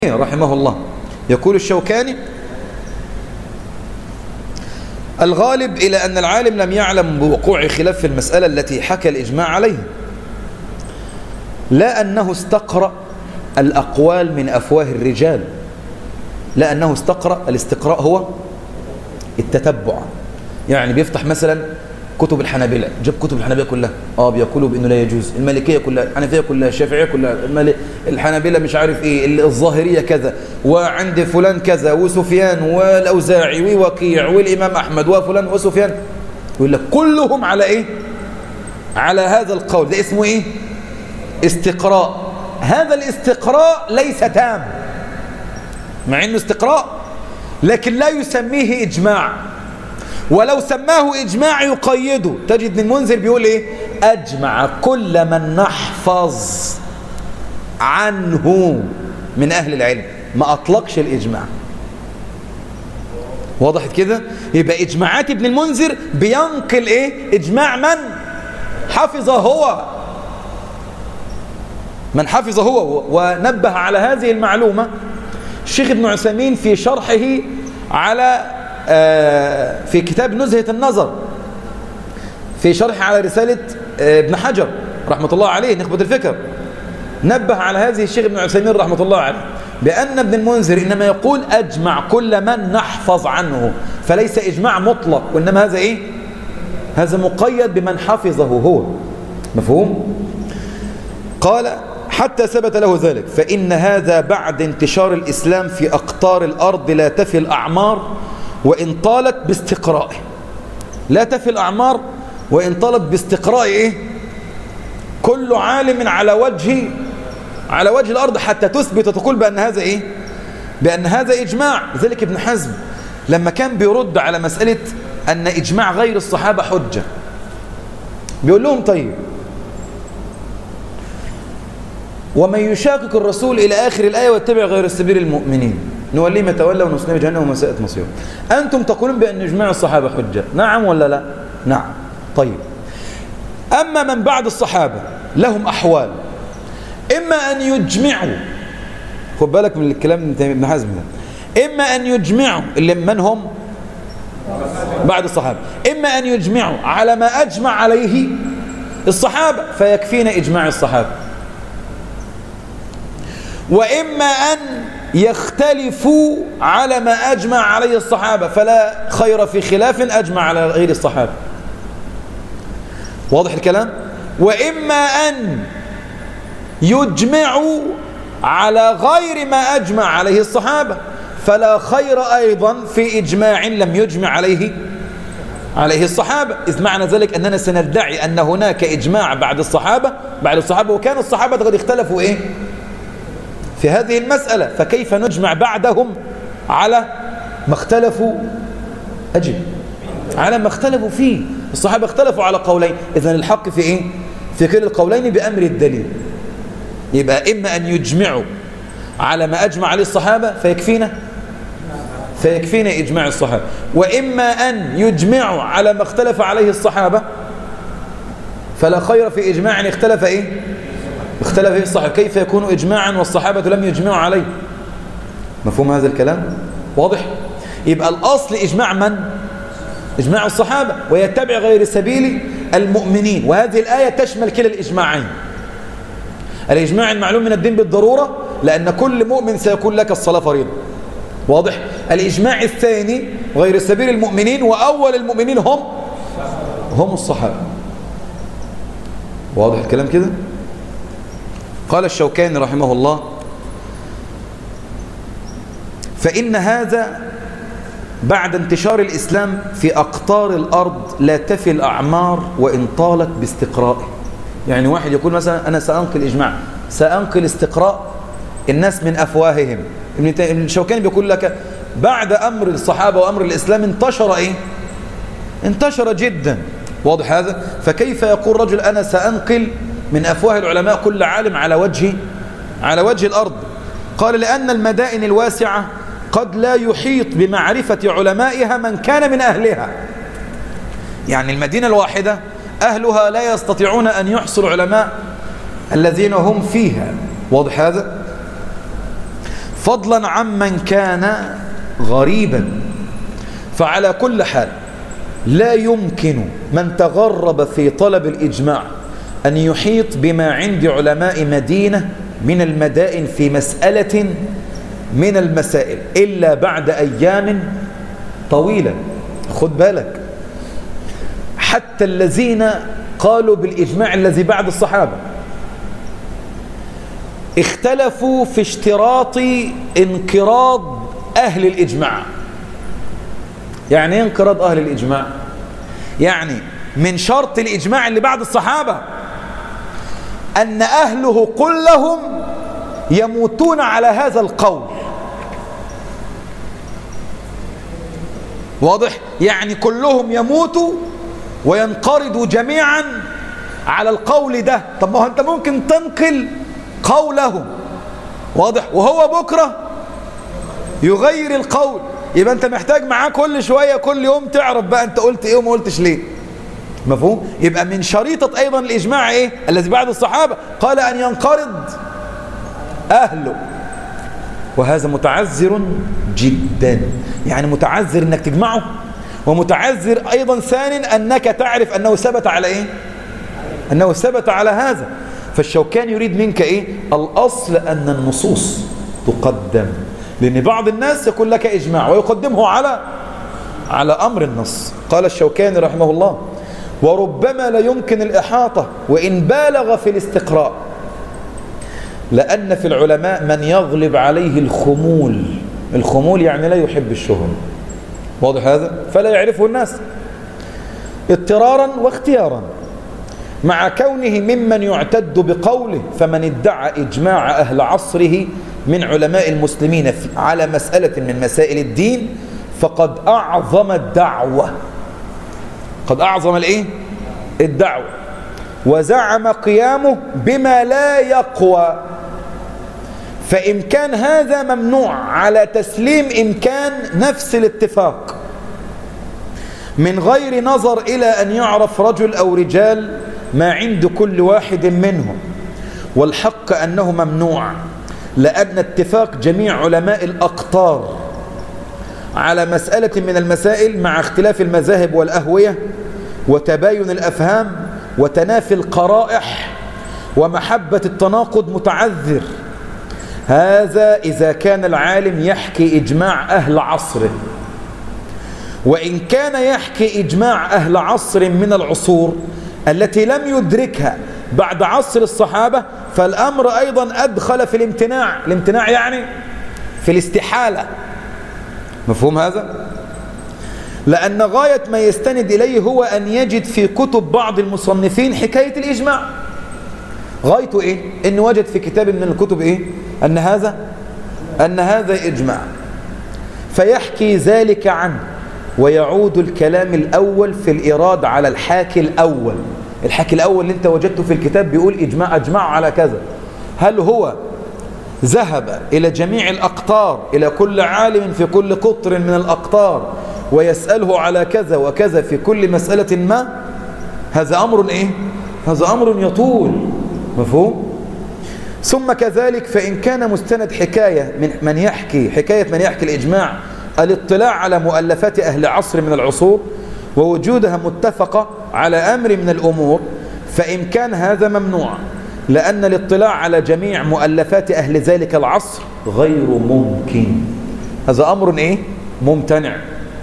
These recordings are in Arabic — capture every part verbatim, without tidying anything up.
رحمه الله يقول الشوكاني: الغالب إلى أن العالم لم يعلم بوقوع خلاف في المسألة التي حكى الإجماع عليها، لا أنه استقرأ الأقوال من أفواه الرجال، لا أنه استقرأ. الاستقراء هو التتبع، يعني بيفتح مثلا كتب الحنابلة، جاب كتب الحنابلة كلها، اه بيقولوا بأنه لا يجوز، المالكية كلها، الحنفية كلها، الشافعية كلها، الحنابلة مش عارف ايه، الظاهرية كذا، وعند فلان كذا، وسفيان والأوزاعي ووكيع والإمام أحمد وفلان وسفيان، يقول لك كلهم على ايه؟ على هذا القول. ده اسمه ايه؟ استقراء. هذا الاستقراء ليس تام، مع انه استقراء لكن لا يسميه إجماع، ولو سماه إجماع يقيده. تجد ابن المنذر بيقول إيه؟ أجمع كل من نحفظ عنه من أهل العلم، ما أطلقش الإجماع. وضحت كده؟ يبقى إجماعات ابن المنذر بينقل إيه؟ إجماع من حفظ هو، من حفظ هو. ونبه على هذه المعلومة الشيخ ابن عثيمين في شرحه على في كتاب نزهة النظر، في شرح على رسالة ابن حجر رحمة الله عليه نخبة الفكر، نبه على هذه الشيخ ابن عثيمين رحمة الله عليه بأن ابن المنذر إنما يقول أجمع كل من نحفظ عنه، فليس إجماع مطلق، وإنما هذا إيه؟ هذا مقيد بمن حفظه هو. مفهوم؟ قال: حتى ثبت له ذلك، فإن هذا بعد انتشار الإسلام في أقطار الأرض لا تفي الأعمار وإن طالت باستقرائه. لا تفي الأعمار وإن طالت باستقراء إيه؟ كل عالم على وجه على وجه الأرض حتى تثبت وتقول بأن هذا إيه؟ بأن هذا إجماع. لذلك ابن حزم لما كان بيرد على مسألة أن إجماع غير الصحابة حجة، بيقول لهم: طيب، ومن يشاقق الرسول إلى آخر الآية واتبع غير سبيل المؤمنين نوليه ما تولى ونصليه جهنم وما ساءت مصيره. أنتم تقولون بأن إجماع الصحابة حجة، نعم ولا لا؟ نعم. طيب، أما من بعد الصحابة لهم أحوال، إما أن يجمعوا، خد بالك من الكلام من ابن حزم ده، إما أن يجمعوا اللي من هم بعد الصحابة، إما أن يجمعوا على ما أجمع عليه الصحابة فيكفينا إجماع الصحابة، وإما أن يختلفوا على ما أجمع عليه الصحابة فلا خير في خلاف أجمع على غير الصحابة. واضح الكلام؟ وإما أن يجمعوا على غير ما أجمع عليه الصحابة فلا خير أيضا في إجماع لم يجمع عليه عليه الصحابة. إذ معنى ذلك أننا سندعي أن هناك إجماع بعد الصحابة بعد الصحابة وكان الصحابة قد اختلفوا إيه؟ في هذه المسألة، فكيف نجمع بعدهم على ما اختلفوا أجل على ما اختلفوا فيه؟ الصحابة اختلفوا على قولين، إذن الحق في إيه؟ في كل القولين بأمر الدليل. يبقى إما أن يجمعوا على ما أجمع عليه الصحابة فيكفينا فيكفينا إجماع الصحابة، وإما أن يجمعوا على ما اختلف عليه الصحابة فلا خير في إجماع اختلف إيه؟ اختلف فيه الصحابة. كيف يكون إجماعا والصحابة لم يجمعوا عليه؟ مفهوم هذا الكلام؟ واضح؟ يبقى الأصل إجماع من؟ إجماع الصحابة، ويتبع غير سبيل المؤمنين. وهذه الآية تشمل كلا الإجماعين، الإجماع المعلوم من الدين بالضرورة لأن كل مؤمن سيكون لك الصلاة فريضة. واضح؟ الإجماع الثاني غير سبيل المؤمنين، وأول المؤمنين هم هم الصحابة. واضح الكلام كده؟ قال الشوكاني رحمه الله: فإن هذا بعد انتشار الإسلام في أقطار الأرض لا تفي الأعمار وإن طالت باستقرائه. يعني واحد يقول مثلا أنا سأنقل إجماع، سأنقل استقراء الناس من أفواههم. ابن الشوكاني بيقول لك بعد أمر الصحابة وأمر الإسلام انتشر إيه؟ انتشر جدا. واضح هذا؟ فكيف يقول رجل أنا سأنقل من أفواه العلماء كل عالم على وجه على وجه الأرض؟ قال: لأن المدائن الواسعة قد لا يحيط بمعرفة علمائها من كان من أهلها. يعني المدينة الواحدة أهلها لا يستطيعون أن يحصلوا علماء الذين هم فيها. واضح هذا؟ فضلا عمن كان غريبا. فعلى كل حال لا يمكن من تغرب في طلب الإجماع أن يحيط بما عند علماء مدينة من المدائن في مسألة من المسائل إلا بعد أيام طويلة. خد بالك، حتى الذين قالوا بالإجماع الذي بعد الصحابة اختلفوا في اشتراط انقراض أهل الإجماع. يعني ايه انقراض أهل الإجماع؟ يعني من شرط الإجماع اللي بعد الصحابة أن أهله كلهم يموتون على هذا القول. واضح؟ يعني كلهم يموتوا وينقرضوا جميعا على القول ده. طب ما أنت ممكن تنقل قولهم، واضح، وهو بكرة يغير القول. يبقى أنت محتاج معاه كل شوية كل يوم تعرف بقى أنت قلت إيه وما قلتش ليه. مفهوم؟ يبقى من شريطة أيضا الإجماع إيه؟ الذي بعد الصحابة قال أن ينقرض أهله، وهذا متعذر جدا. يعني متعذر أنك تجمعه، ومتعذر أيضا ثانيا أنك تعرف أنه ثبت على إيه؟ أنه ثبت على هذا. فالشوكاني يريد منك إيه؟ الأصل أن النصوص تقدم، لأن بعض الناس يقول لك إجماع ويقدمه على على أمر النص. قال الشوكاني رحمه الله: وربما لا يمكن الإحاطة وإن بالغ في الاستقراء، لأن في العلماء من يغلب عليه الخمول. الخمول يعني لا يحب الشهرة، واضح هذا؟ فلا يعرفه الناس اضطرارا واختيارا، مع كونه ممن يعتد بقوله. فمن ادعى إجماع أهل عصره من علماء المسلمين على مسألة من مسائل الدين فقد أعظم الدعوة، قد أعظم الإيه؟ الدعوة، وزعم قيامه بما لا يقوى. فإمكان هذا ممنوع على تسليم إمكان نفس الاتفاق، من غير نظر إلى أن يعرف رجل أو رجال ما عند كل واحد منهم. والحق أنه ممنوع، لأن اتفاق جميع علماء الأقطار على مسألة من المسائل مع اختلاف المذاهب والأهوية وتباين الأفهام وتنافي القرائح ومحبة التناقض متعذر. هذا إذا كان العالم يحكي إجماع أهل عصره. وإن كان يحكي إجماع أهل عصر من العصور التي لم يدركها بعد عصر الصحابة، فالأمر أيضا أدخل في الامتناع. الامتناع يعني في الاستحالة. مفهوم هذا؟ لأن غاية ما يستند إليه هو أن يجد في كتب بعض المصنفين حكاية الإجماع. غايته إيه؟ إن وجد في كتاب من الكتب إيه؟ أن هذا أن هذا إجماع، فيحكي ذلك عنه، ويعود الكلام الأول في الإراد على الحاكي الأول. الحاكي الأول اللي أنت وجدته في الكتاب بيقول إجماع أجمع على كذا، هل هو ذهب إلى جميع الأقطار، إلى كل عالم في كل قطر من الأقطار ويسأله على كذا وكذا في كل مسألة ما؟ هذا أمر إيه؟ هذا أمر يطول. مفهوم؟ ثم كذلك فإن كان مستند حكاية من من يحكي حكاية من يحكي الإجماع الاطلاع على مؤلفات أهل عصر من العصور ووجودها متفقة على أمر من الأمور، فإن كان هذا ممنوع، لأن الاطلاع على جميع مؤلفات أهل ذلك العصر غير ممكن. هذا أمر إيه؟ ممتنع،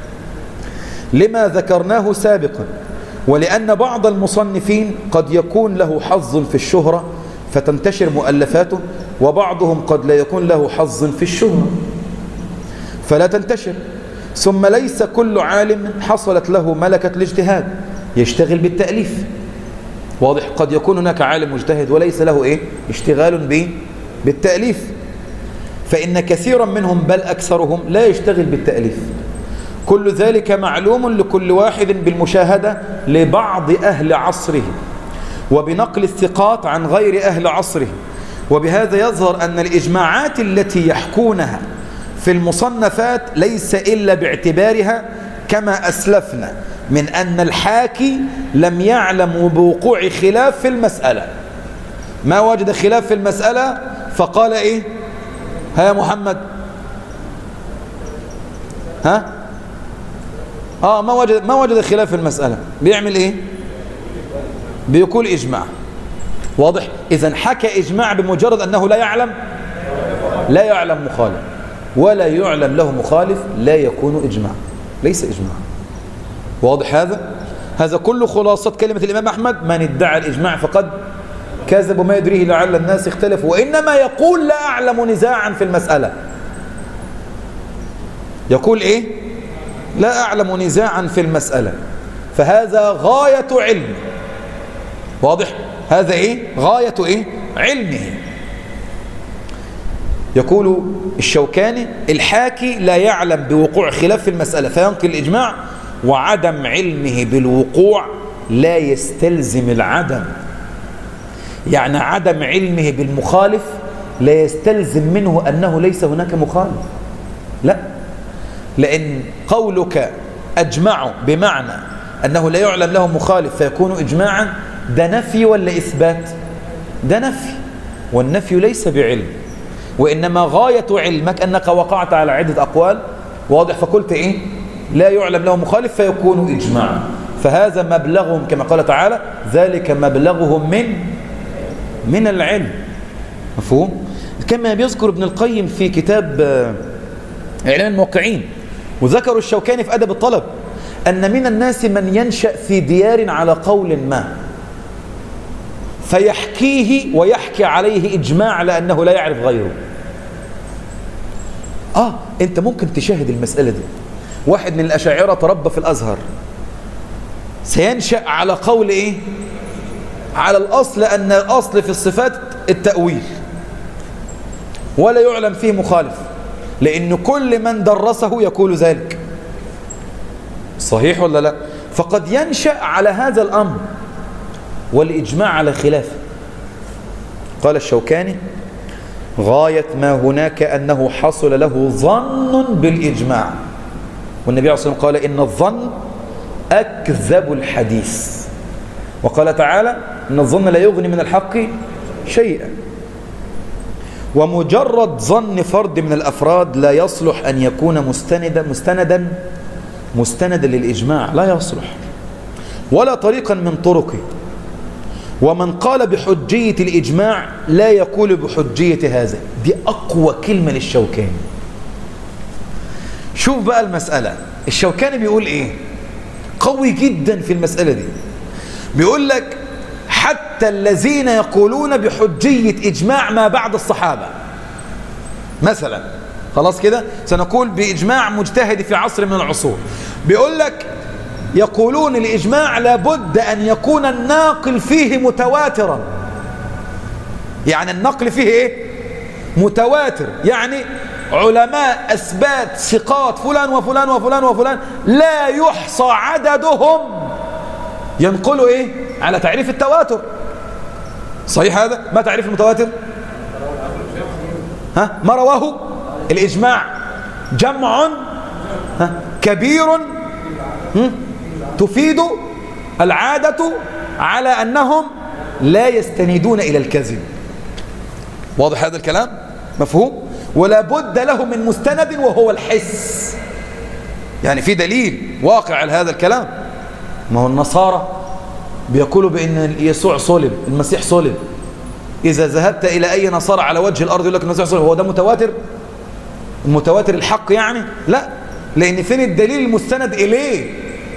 لما ذكرناه سابقا، ولأن بعض المصنفين قد يكون له حظ في الشهرة فتنتشر مؤلفاته، وبعضهم قد لا يكون له حظ في الشهرة فلا تنتشر. ثم ليس كل عالم حصلت له ملكة الاجتهاد يشتغل بالتأليف. واضح؟ قد يكون هناك عالم مجتهد وليس له إيه؟ اشتغال به بالتأليف، فإن كثيرا منهم بل أكثرهم لا يشتغل بالتأليف. كل ذلك معلوم لكل واحد بالمشاهدة لبعض أهل عصره وبنقل الثقات عن غير أهل عصره. وبهذا يظهر أن الإجماعات التي يحكونها في المصنفات ليس إلا باعتبارها كما أسلفنا من أن الحاكي لم يعلم بوقوع خلاف في المسألة، ما وجد خلاف في المسألة فقال إيه؟ ها يا محمد ها اه ما وجد ما وجد خلاف في المسألة بيعمل ايه؟ بيقول اجماع. واضح؟ اذا حكى اجماع بمجرد انه لا يعلم لا يعلم مخالف، ولا يعلم له مخالف لا يكون اجماع، ليس اجماع. واضح هذا؟ هذا كله خلاصة كلمة الإمام أحمد: من ادعى الإجماع فقد كذب وما يدريه لعل الناس اختلفوا، وإنما يقول لا أعلم نزاعا في المسألة. يقول إيه؟ لا أعلم نزاعا في المسألة، فهذا غاية علم. واضح؟ هذا إيه؟ غاية إيه؟ علمه. يقول الشوكاني: الحاكي لا يعلم بوقوع خلاف في المسألة فينقل الإجماع، وعدم علمه بالوقوع لا يستلزم العدم. يعني عدم علمه بالمخالف لا يستلزم منه أنه ليس هناك مخالف، لا، لأن قولك أجمع بمعنى أنه لا يعلم له مخالف فيكون إجماعا، ده نفي ولا إثبات؟ ده نفي، والنفي ليس بعلم، وإنما غاية علمك أنك وقعت على عدة أقوال. واضح؟ فقلت إيه؟ لا يعلم له مخالف فيكون إجماعا، فهذا مبلغهم كما قال تعالى: ذلك مبلغهم من من العلم. مفهوم؟ كما بيذكر ابن القيم في كتاب إعلام الموقعين، وذكروا الشوكاني في أدب الطلب، أن من الناس من ينشأ في ديار على قول ما فيحكيه ويحكي عليه إجماع لأنه لا يعرف غيره. آه أنت ممكن تشاهد المسألة دي. واحد من الأشاعرة تربى في الأزهر، سينشأ على قول إيه؟ على الأصل أن الأصل في الصفات التأويل، ولا يعلم فيه مخالف، لأن كل من درسه يقول ذلك. صحيح ولا لا؟ فقد ينشأ على هذا الأمر، والإجماع على خلافه. قال الشوكاني: غاية ما هناك أنه حصل له ظن بالإجماع، والنبي عليه الصلاة والسلام قال: إن الظن أكذب الحديث، وقال تعالى: إن الظن لا يغني من الحق شيئا. ومجرد ظن فرد من الأفراد لا يصلح أن يكون مستندا مستندا مستندا للإجماع، لا يصلح، ولا طريقا من طرقه. ومن قال بحجية الإجماع لا يقول بحجية هذا. دي أقوى كلمة للشوكاني. شوف بقى المسألة، الشوكاني بيقول إيه؟ قوي جدا في المسألة دي. بيقول لك: حتى الذين يقولون بحجية إجماع ما بعد الصحابة مثلا، خلاص كده سنقول بإجماع مجتهد في عصر من العصور، بيقول لك يقولون الإجماع لابد أن يكون الناقل فيه متواترا. يعني النقل فيه إيه؟ متواتر، يعني علماء أثبات ثقات فلان وفلان وفلان وفلان لا يحصى عددهم ينقلوا إيه؟ على تعريف التواتر. صحيح هذا؟ ما تعريف المتواتر؟ ها؟ ما رواه الإجماع جمع ها؟ كبير هم؟ تفيد العادة على أنهم لا يستندون إلى الكذب. واضح هذا الكلام؟ مفهوم؟ ولا بد له من مستند وهو الحس. يعني في دليل واقع على هذا الكلام. ما هو النصارى بيقولوا بأن يسوع صلب، المسيح صلب. إذا ذهبت إلى أي نصارى على وجه الأرض يقول لك المسيح صلب، هو ده متواتر؟ المتواتر الحق يعني؟ لا، لأن فين الدليل المستند إليه؟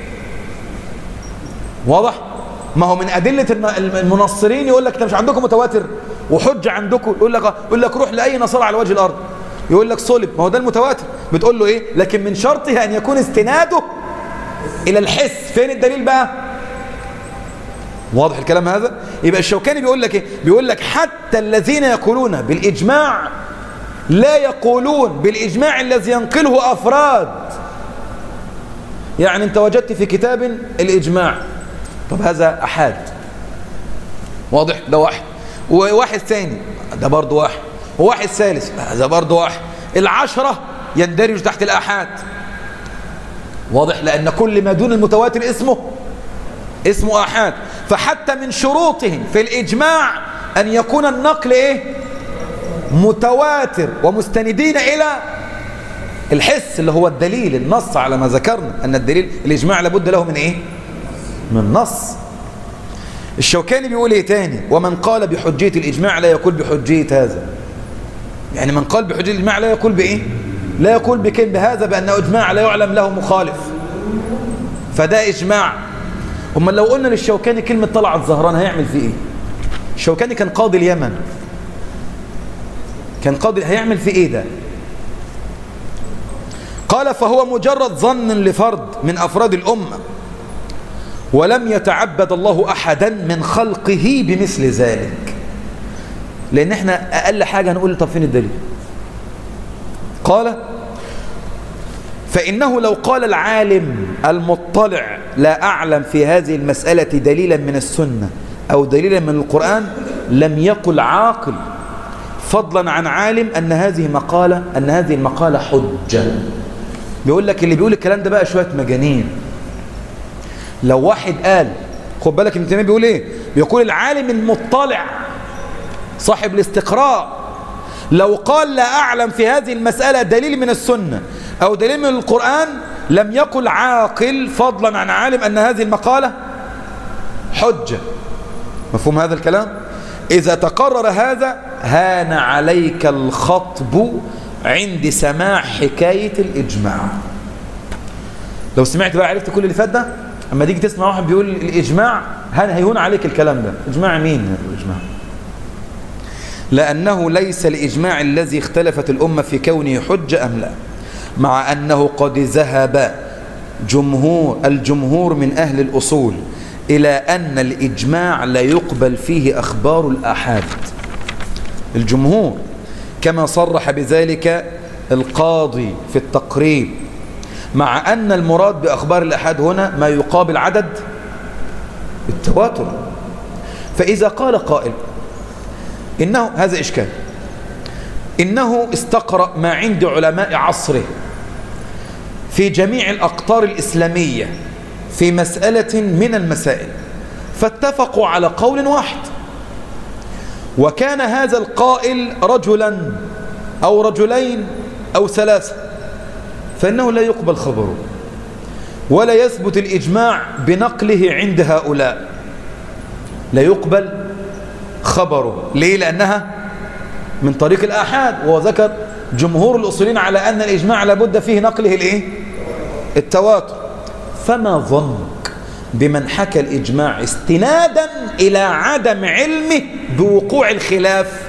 واضح؟ ما هو من أدلة المنصرين يقول لك أنت مش عندكم متواتر وحجة عندكم، يقول لك يقول لك روح لأي نصارى على وجه الأرض يقول لك صلب، ما هو ده المتواتر. بتقول له إيه؟ لكن من شرطه أن يكون استناده إلى الحس. فين الدليل بقى؟ واضح الكلام هذا؟ يبقى الشوكاني بيقول لك إيه؟ بيقول لك حتى الذين يقولون بالإجماع لا يقولون بالإجماع الذي ينقله أفراد. يعني أنت وجدت في كتاب الإجماع، طب هذا أحاد، واضح؟ ده واحد، وواحد ثاني ده برضه واحد، وواحد ثالث هذا برضه واحد. العشرة يندرج تحت الآحاد. واضح؟ لأن كل ما دون المتواتر اسمه اسمه آحاد. فحتى من شروطهم في الإجماع أن يكون النقل إيه؟ متواتر ومستندين إلى الحس اللي هو الدليل، النص على ما ذكرنا أن الدليل الإجماع لابد له من إيه؟ من نص. الشوكاني بيقول إيه تاني؟ ومن قال بحجية الإجماع لا يقول بحجية هذا. يعني من قال بحجية الإجماع لا يقول بإيه؟ لا يقول بكلمة بهذا بأنه إجماع لا يعلم له مخالف، فده إجماع. أما لو قلنا للشوكاني كلمة طلعت زهران هيعمل فيه إيه؟ الشوكاني كان قاضي اليمن، كان قاضي، هيعمل فيه إيه ده؟ قال فهو مجرد ظن لفرد من أفراد الأمة، ولم يتعبد الله أحدا من خلقه بمثل ذلك. لأن احنا أقل حاجة هنقول طب فين الدليل؟ قال فإنه لو قال العالم المطلع لا أعلم في هذه المسألة دليلا من السنة أو دليلا من القرآن لم يقل عاقل، فضلا عن عالم أن هذه مقالة أن هذه المقالة حجة. بيقول لك اللي بيقول الكلام ده بقى شوية مجانين. لو واحد قال، خد بالك ابن تيمية بيقول ايه؟ بيقول العالم المطلع صاحب الاستقراء لو قال لا أعلم في هذه المسألة دليل من السنة أو دليل من القرآن لم يقل عاقل، فضلا عن عالم أن هذه المقالة حجة. مفهوم هذا الكلام؟ إذا تقرر هذا هان عليك الخطب عند سماع حكاية الإجماع. لو سمعت بقى عرفت كل اللي فات ده، اما تيجي تسمع واحد بيقول الإجماع هيهون عليك الكلام ده. إجماع مين الإجماع؟ لأنه ليس الإجماع الذي اختلفت الأمة في كونه حجة أم لا، مع أنه قد ذهب جمهور الجمهور من أهل الأصول إلى أن الإجماع لا يقبل فيه أخبار الآحاد. الجمهور كما صرح بذلك القاضي في التقريب، مع أن المراد بأخبار الآحاد هنا ما يقابل عدد التواتر. فإذا قال قائل إنه هذا إشكال، إنه استقرأ ما عند علماء عصره في جميع الأقطار الإسلامية في مسألة من المسائل فاتفقوا على قول واحد، وكان هذا القائل رجلا أو رجلين أو ثلاثة، فإنه لا يقبل خبره ولا يثبت الإجماع بنقله عند هؤلاء، لا يقبل خبره. ليه؟ لأنها من طريق الآحاد، وذكر جمهور الأصولين على أن الإجماع لابد فيه نقله الإيه؟ التواتر. فما ظنك بمن حكى الإجماع استنادا إلى عدم علمه بوقوع الخلاف؟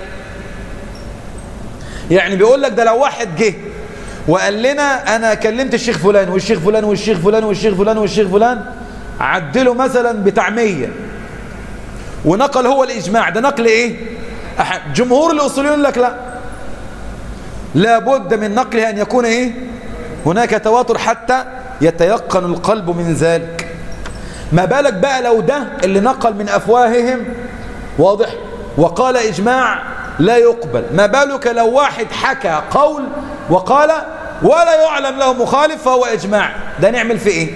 يعني بيقول لك ده لو واحد جه وقال لنا أنا كلمت الشيخ فلان والشيخ فلان والشيخ فلان والشيخ فلان والشيخ فلان عدله مثلا بتاع مية ونقل هو الإجماع، ده نقل إيه؟ أحد. جمهور الأصوليين يقول لك لا، لابد من نقله أن يكون إيه؟ هناك تواتر حتى يتيقن القلب من ذلك. ما بالك بقى لو ده اللي نقل من أفواههم واضح وقال إجماع لا يقبل، ما بالك لو واحد حكى قول وقال ولا يعلم له مخالف فهو إجماع، ده نعمل في إيه؟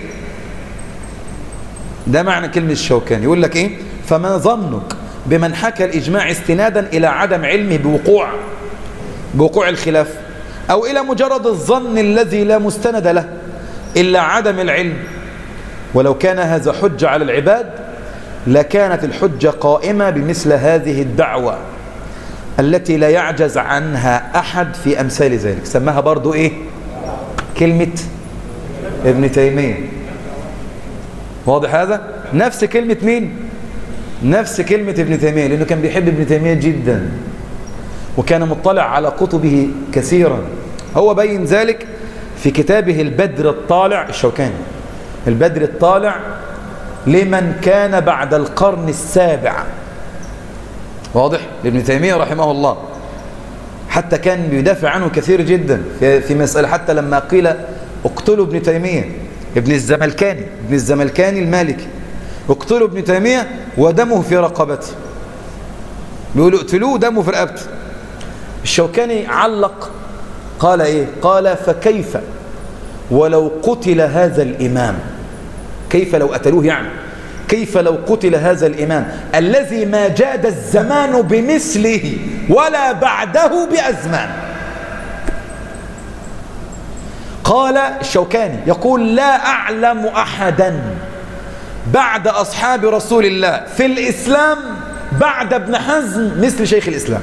ده معنى كلمة الشوكاني. يقول لك إيه؟ فما ظنك بمن حكى الإجماع استنادا إلى عدم علمه بوقوع بوقوع الخلاف، أو إلى مجرد الظن الذي لا مستند له إلا عدم العلم. ولو كان هذا حجة على العباد لكانت الحجة قائمة بمثل هذه الدعوة التي لا يعجز عنها أحد في أمثال ذلك. سماها برضو إيه؟ كلمة ابن تيمية. واضح هذا؟ نفس كلمة مين؟ نفس كلمة ابن تيمية، لأنه كان بيحب ابن تيمية جدا وكان مطلع على كتبه كثيرا. هو بين ذلك في كتابه البدر الطالع، الشوكاني البدر الطالع لمن كان بعد القرن السابع. واضح؟ لابن تيمية رحمه الله، حتى كان بيدافع عنه كثير جدا في, في مسألة، حتى لما قيل اقتلوا ابن تيمية، ابن الزملكاني ابن الزملكاني المالكي، اقتلوا ابن تيمية ودمه في رقبته، بيقولوا اقتلوه دمه في رقبته. الشوكاني علق قال ايه؟ قال فكيف ولو قتل هذا الإمام، كيف لو قتلوه يعني، كيف لو قتل هذا الإمام الذي ما جاد الزمان بمثله ولا بعده بأزمان. قال الشوكاني يقول لا أعلم أحدا بعد أصحاب رسول الله في الإسلام بعد ابن حزم مثل شيخ الإسلام.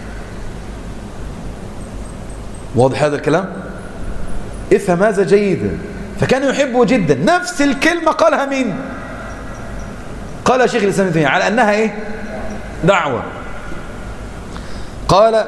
واضح هذا الكلام؟ افهم هذا جيدا. فكان يحبه جدا. نفس الكلمة قالها مين؟ قال شيخ الإسلام ابن تيمية على أنها إيه؟ دعوة. قال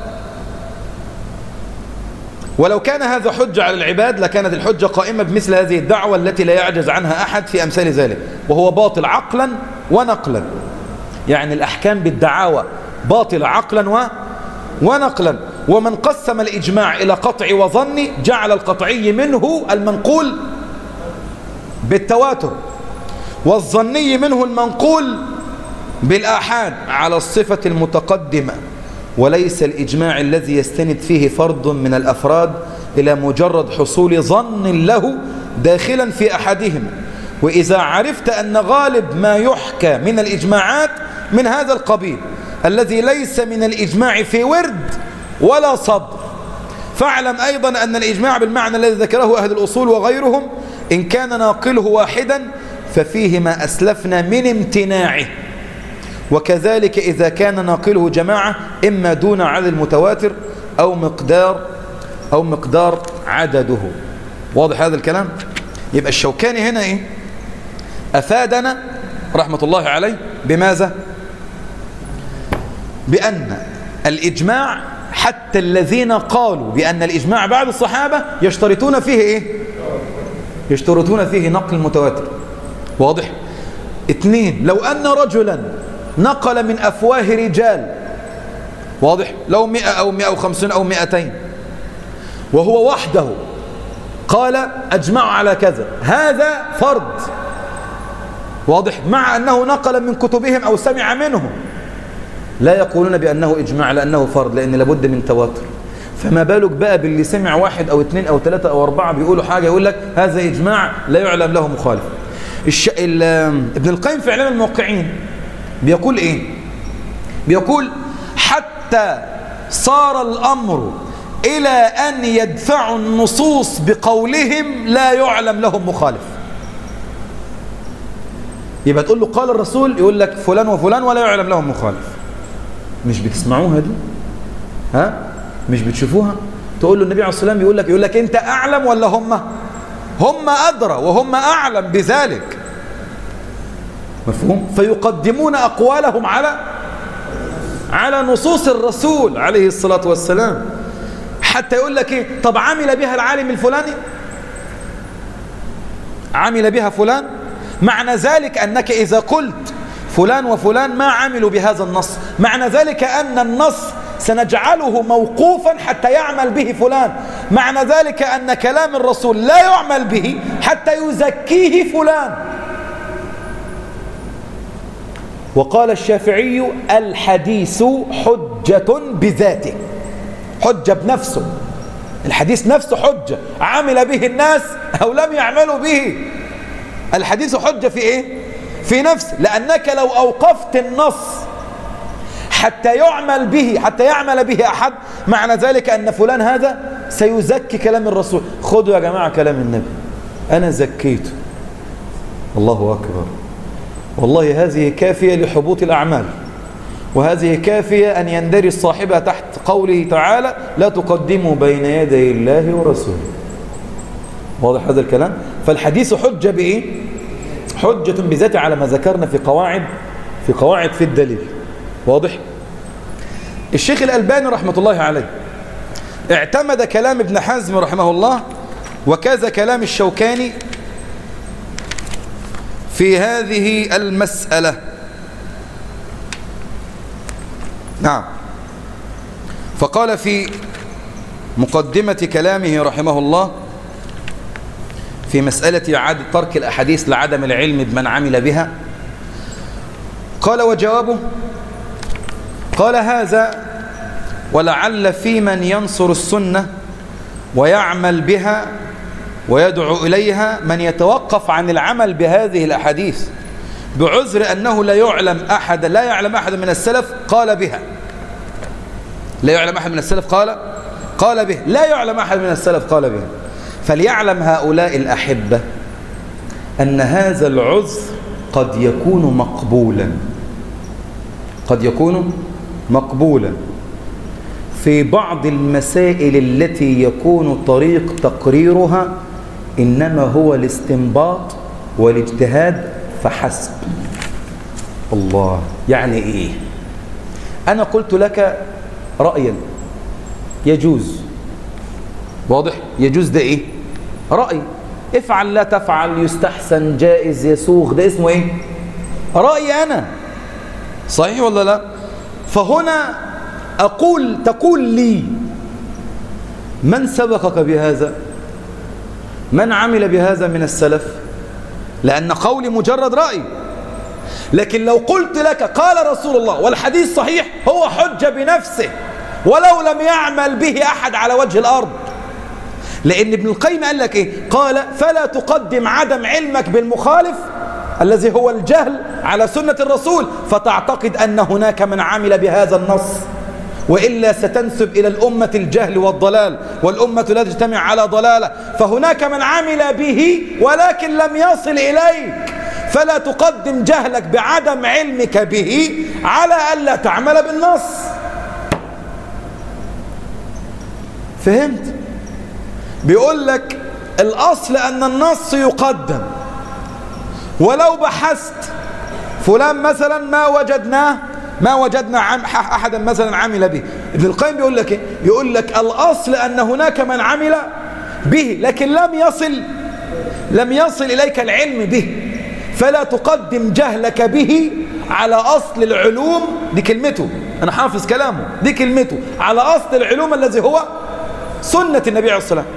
ولو كان هذا حجة على العباد لكانت الحجة قائمة بمثل هذه الدعوة التي لا يعجز عنها أحد في أمثال ذلك، وهو باطل عقلا ونقلا. يعني الأحكام بالدعاوى باطل عقلا و... ونقلا. ومن قسم الإجماع إلى قطع وظن جعل القطعي منه المنقول بالتواتر، والظني منه المنقول بالآحاد على الصفة المتقدمة، وليس الإجماع الذي يستند فيه فرد من الأفراد إلى مجرد حصول ظن له داخلا في أحدهما. وإذا عرفت أن غالب ما يحكى من الإجماعات من هذا القبيل الذي ليس من الإجماع في ورد ولا صدر، فاعلم أيضا أن الإجماع بالمعنى الذي ذكره أهل الأصول وغيرهم إن كان ناقله واحدا ففيه ما أسلفنا من امتناعه، وكذلك إذا كان ناقله جماعة إما دون عدد المتواتر أو مقدار أو مقدار عدده. واضح هذا الكلام؟ يبقى الشوكاني هنا إيه؟ أفادنا رحمة الله عليه بماذا؟ بأن الإجماع حتى الذين قالوا بأن الإجماع بعد الصحابة يشترطون فيه إيه؟ يشترطون فيه نقل المتواتر. واضح؟ اثنين، لو أن رجلا نقل من أفواه رجال، واضح، لو مئة أو مئة وخمسين أو مئتين، وهو وحده قال أجمعوا على كذا، هذا فرد، واضح، مع أنه نقل من كتبهم أو سمع منهم، لا يقولون بأنه إجماع لأنه فرد، لأن لابد من تواتر. فما بالك بقى باللي سمع واحد أو اثنين أو ثلاثة أو أربعة بيقولوا حاجة يقول لك هذا إجماع لا يعلم له مخالف. الش... ال... ابن القيم في إعلام الموقعين بيقول إيه؟ بيقول حتى صار الأمر إلى أن يدفعوا النصوص بقولهم لا يعلم لهم مخالف. يبقى تقول له قال الرسول يقول لك فلان وفلان ولا يعلم لهم مخالف. مش بتسمعوها دي؟ ها؟ مش بتشوفوها؟ تقول له النبي عليه الصلاة والسلام يقول لك يقول لك أنت أعلم ولا هم؟ هم أدرى وهم أعلم بذلك. مفهوم؟ فيقدمون أقوالهم على على نصوص الرسول عليه الصلاة والسلام. حتى يقول لك إيه؟ طب عمل بها العالم الفلاني؟ عمل بها فلان؟ معنى ذلك أنك إذا قلت فلان وفلان ما عملوا بهذا النص، معنى ذلك أن النص سنجعله موقوفا حتى يعمل به فلان، معنى ذلك أن كلام الرسول لا يعمل به حتى يزكيه فلان. وقال الشافعي الحديث حجة بذاته، حجة بنفسه، الحديث نفسه حجة، عمل به الناس أو لم يعملوا به، الحديث حجة في إيه؟ في نفسه. لأنك لو أوقفت النص حتى يعمل به حتى يعمل به أحد، معنى ذلك أن فلان هذا سيزكي كلام الرسول. خذوا يا جماعة كلام النبي، أنا زكيته، الله أكبر، والله هذه كافية لحبوط الأعمال، وهذه كافية أن يندرج صاحبها تحت قوله تعالى لا تقدموا بين يدي الله ورسوله. واضح هذا الكلام؟ فالحديث حجة بإيه؟ حجة بذاته على ما ذكرنا في قواعد في قواعد في الدليل. واضح؟ الشيخ الألباني رحمة الله عليه اعتمد كلام ابن حزم رحمه الله وكذا كلام الشوكاني في هذه المسألة. نعم. فقال في مقدمة كلامه رحمه الله في مسألة عدم ترك الأحاديث لعدم العلم بمن عمل بها، قال وجوابه، قال هذا ولعل في من ينصر السنة ويعمل بها ويدعو إليها من يتوقف عن العمل بهذه الأحاديث بعذر أنه لا يعلم أحد لا يعلم أحد من السلف قال بها، لا يعلم أحد من السلف قال قال به لا يعلم أحد من السلف قال به، فليعلم هؤلاء الأحبة أن هذا العذر قد يكون مقبولا، قد يكون مقبولا في بعض المسائل التي يكون طريق تقريرها إنما هو الاستنباط والاجتهاد فحسب. الله، يعني إيه؟ أنا قلت لك رأيا يجوز، واضح؟ يجوز ده إيه؟ رأي، افعل لا تفعل، يستحسن، جائز، يسوغ، ده اسمه إيه؟ رأي أنا، صحيح ولا لا؟ فهنا أقول، تقول لي من سبقك بهذا؟ من عمل بهذا من السلف؟ لأن قولي مجرد رأي. لكن لو قلت لك قال رسول الله والحديث صحيح، هو حجة بنفسه ولو لم يعمل به أحد على وجه الأرض. لأن ابن القيم قال لك إيه؟ قال فلا تقدم عدم علمك بالمخالف الذي هو الجهل على سنة الرسول فتعتقد أن هناك من عمل بهذا النص، وإلا ستنسب إلى الأمة الجهل والضلال، والأمة لا تجتمع على ضلالة، فهناك من عمل به ولكن لم يصل إليك، فلا تقدم جهلك بعدم علمك به على ألا تعمل بالنص. فهمت؟ بيقول لك الأصل أن النص يقدم، ولو بحثت فلان مثلا ما وجدناه ما وجدنا أحدا مثلا عمل به. ابن القيم بيقول لك إيه؟ بيقول لك الأصل أن هناك من عمل به لكن لم يصل لم يصل إليك العلم به، فلا تقدم جهلك به على أصل العلوم. دي كلمته، أنا حافظ كلامه، دي كلمته، على أصل العلوم الذي هو سنة النبي عليه الصلاة والسلام.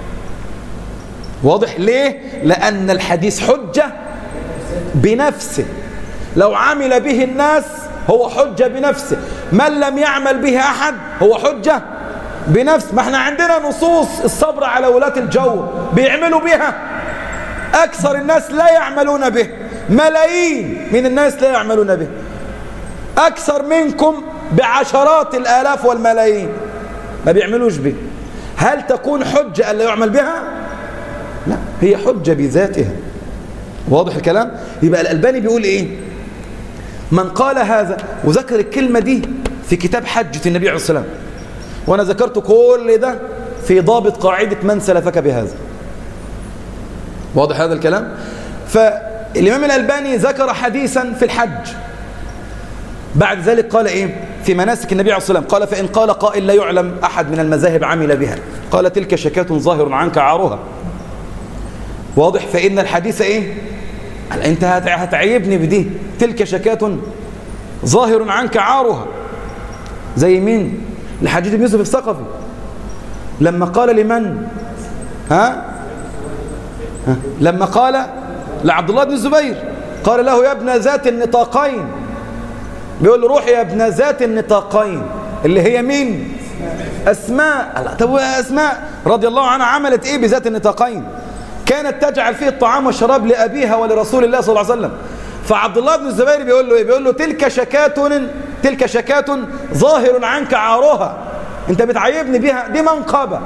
واضح؟ ليه؟ لأن الحديث حجة بنفسه، لو عمل به الناس هو حجة بنفسه، من لم يعمل به أحد هو حجة بنفسه. ما احنا عندنا نصوص الصبر على ولاة الجور بيعملوا بها، أكثر الناس لا يعملون به، ملايين من الناس لا يعملون به، أكثر منكم بعشرات الآلاف والملايين ما بيعملوش به. هل تكون حجة ألا يعمل بها؟ لا، هي حجة بذاتها. واضح الكلام؟ يبقى الألباني بيقول إيه؟ من قال هذا، وذكر الكلمة دي في كتاب حجة النبي عليه الصلاة والسلام، وأنا ذكرت كل ده في ضابط قاعدة من سلفك بهذا. واضح هذا الكلام؟ فالإمام الألباني ذكر حديثا في الحج، بعد ذلك قال إيه؟ في مناسك النبي عليه الصلاة والسلام، قال فإن قال قائل لا يعلم أحد من المذاهب عمل بها، قال تلك شكاة ظاهر عنك عارها. واضح؟ فإن الحديث إيه؟ أنت هتعيبني بدي، تلك شكاة ظاهر عنك عارها. زي مين؟ الحجاج بن يوسف الثقفي لما قال لمن؟ ها؟ ها؟ لما قال لعبد الله بن الزبير، قال له يا ابن ذات النطاقين، بيقول له روح يا ابن ذات النطاقين، اللي هي مين؟ أسماء. طب أسماء رضي الله عنها عملت إيه بذات النطاقين؟ كانت تجعل فيه الطعام والشراب لأبيها ولرسول الله صلى الله عليه وسلم. فعبد الله بن الزبير بيقول له إيه؟ بيقول له تلك شكاة تلك شكاة ظاهر عنك عارها، أنت بتعيبني بها، دي منقبة،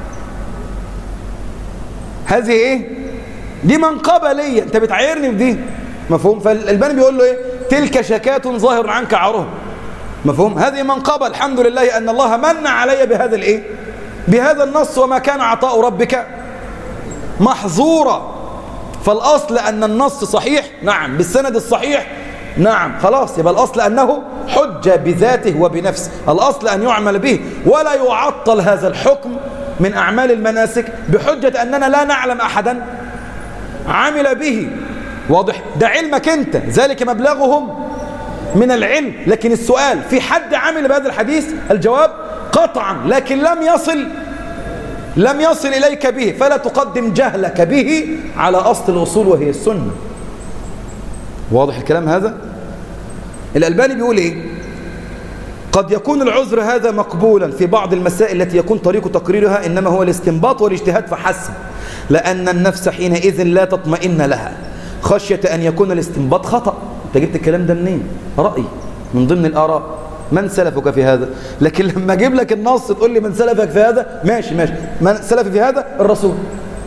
هذه إيه؟ دي منقبة ليا، أنت بتعيرني بدي، مفهوم؟ فالألباني بيقول له إيه؟ تلك شكاة ظاهر عنك عارها، مفهوم؟ هذه منقبة، الحمد لله أن الله من علي بهذا الإيه؟ بهذا النص، وما كان عطاء ربك محظورا. فالأصل أن النص صحيح، نعم، بالسند الصحيح، نعم، خلاص، يبقى الأصل أنه حجة بذاته وبنفسه، الأصل أن يعمل به، ولا يعطل هذا الحكم من أعمال المناسك بحجة أننا لا نعلم أحدا عمل به. واضح؟ ده علمك أنت، ذلك مبلغهم من العلم. لكن السؤال، في حد عمل بهذا الحديث؟ الجواب قطعا، لكن لم يصل لم يصل إليك به، فلا تقدم جهلك به على أصل الأصول وهي السنة. واضح الكلام هذا؟ الألباني بيقول إيه؟ قد يكون العذر هذا مقبولا في بعض المسائل التي يكون طريق تقريرها إنما هو الاستنباط والاجتهاد فحسب، لأن النفس حينئذ لا تطمئن لها خشية أن يكون الاستنباط خطأ. أنت جبت الكلام ده منين؟ رأي من ضمن الآراء، من سلفك في هذا؟ لكن لما أجيب لك النص تقول لي من سلفك في هذا، ماشي ماشي، من سلف في هذا؟ الرسول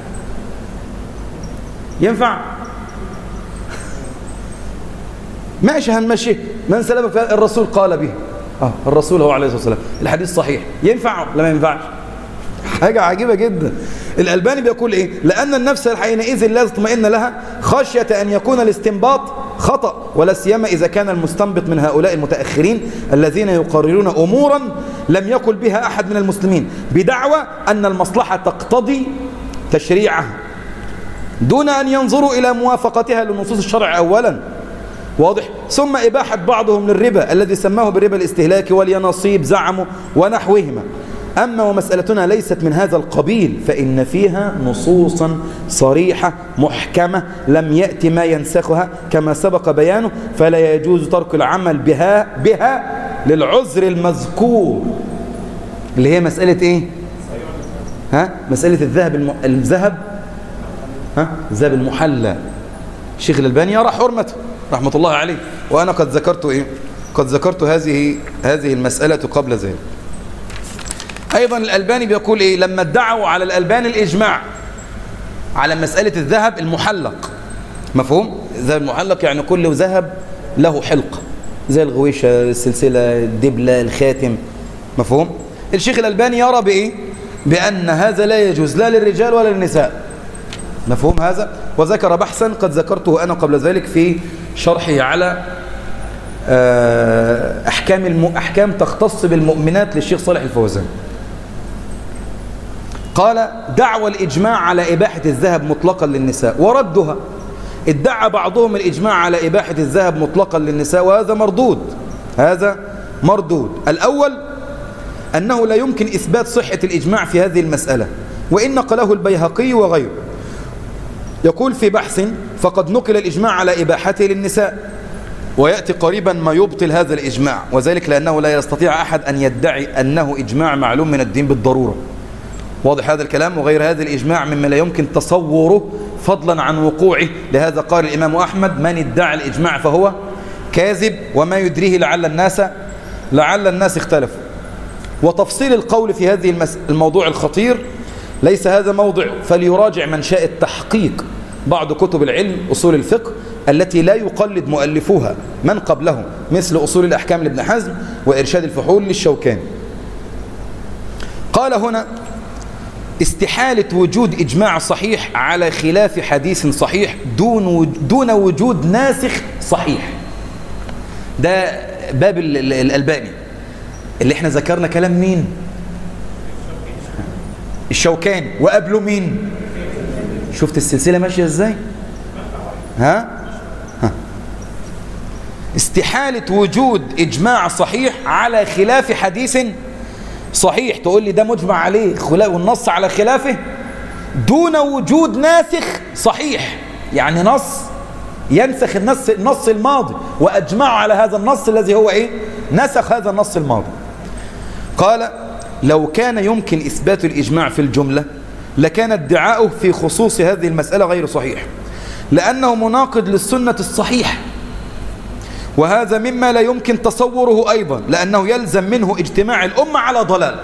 ينفع؟ ماشي هنمشي. من سلبك الرسول قال به. اه الرسول هو عليه الصلاة والسلام، الحديث صحيح. ينفع ولا ما ينفعش؟ حاجة عجيبة جدا. الألباني بيقول إيه؟ لأن النفس حينئذ لا تطمئن لها خشية أن يكون الاستنباط خطأ، ولا سيما إذا كان المستنبط من هؤلاء المتأخرين الذين يقررون أمورا لم يقل بها أحد من المسلمين بدعوى أن المصلحة تقتضي تشريعها دون أن ينظروا إلى موافقتها لنصوص الشرع أولا. واضح؟ ثم إباحة بعضهم للربا الذي سماه بالربا الاستهلاكي واليناصيب زعموا ونحوهما. أما ومسألتنا ليست من هذا القبيل فإن فيها نصوصا صريحة محكمة لم يأتي ما ينسخها كما سبق بيانه، فلا يجوز ترك العمل بها بها للعذر المذكور اللي هي مسألة إيه؟ ها؟ مسألة الذهب الم... الذهب ها؟ الذهب المحلى. الشيخ الألباني يرى حرمته رحمة الله عليه، وأنا قد ذكرت إيه؟ قد ذكرت هذه هذه المسألة قبل ذلك. أيضا الألباني بيقول إيه؟ لما ادعوا على الألباني الإجماع على مسألة الذهب المحلق، مفهوم؟ الذهب المحلق يعني كل ذهب له حلقة زي الغويشة، السلسلة، الدبلة، الخاتم، مفهوم؟ الشيخ الألباني يرى بإيه؟ بأن هذا لا يجوز لا للرجال ولا للنساء، مفهوم هذا؟ وذكر بحثا قد ذكرته أنا قبل ذلك في شرحه على أحكام الم... أحكام تختص بالمؤمنات للشيخ صالح الفوزان. قال دعوى الإجماع على إباحة الذهب مطلقا للنساء وردها. ادعى بعضهم الإجماع على إباحة الذهب مطلقا للنساء وهذا مردود. هذا مردود. الأول أنه لا يمكن إثبات صحة الإجماع في هذه المسألة، وإن نقله البيهقي وغيره. يقول في بحث فقد نقل الإجماع على إباحته للنساء، ويأتي قريبا ما يبطل هذا الإجماع، وذلك لأنه لا يستطيع أحد أن يدعي أنه إجماع معلوم من الدين بالضرورة. واضح هذا الكلام؟ وغير هذا الإجماع مما لا يمكن تصوره فضلا عن وقوعه. لهذا قال الإمام أحمد من ادعى الإجماع فهو كاذب، وما يدريه لعل الناس لعل الناس اختلفوا. وتفصيل القول في هذه الموضوع الخطير ليس هذا موضع، فليراجع من شاء التحقيق بعض كتب العلم أصول الفقه التي لا يقلد مؤلفوها من قبلهم، مثل أصول الأحكام لابن حزم وإرشاد الفحول للشوكاني. قال هنا استحالة وجود إجماع صحيح على خلاف حديث صحيح دون دون وجود ناسخ صحيح. ده باب الألباني اللي احنا ذكرنا كلام مين؟ الشوكاني. وقبله مين؟ شفت السلسلة ماشية ازاي؟ ها؟ ها استحالة وجود إجماع صحيح على خلاف حديث صحيح. تقول لي ده مجمع عليه والنص على خلافه دون وجود ناسخ صحيح، يعني نص ينسخ النص النص الماضي وأجمعوا على هذا النص الذي هو إيه؟ نسخ هذا النص الماضي. قال لو كان يمكن إثبات الإجماع في الجملة لكان ادعاؤه في خصوص هذه المسألة غير صحيح، لأنه مناقض للسنة الصحيحة، وهذا مما لا يمكن تصوره أيضا، لأنه يلزم منه اجتماع الأمة على ضلال.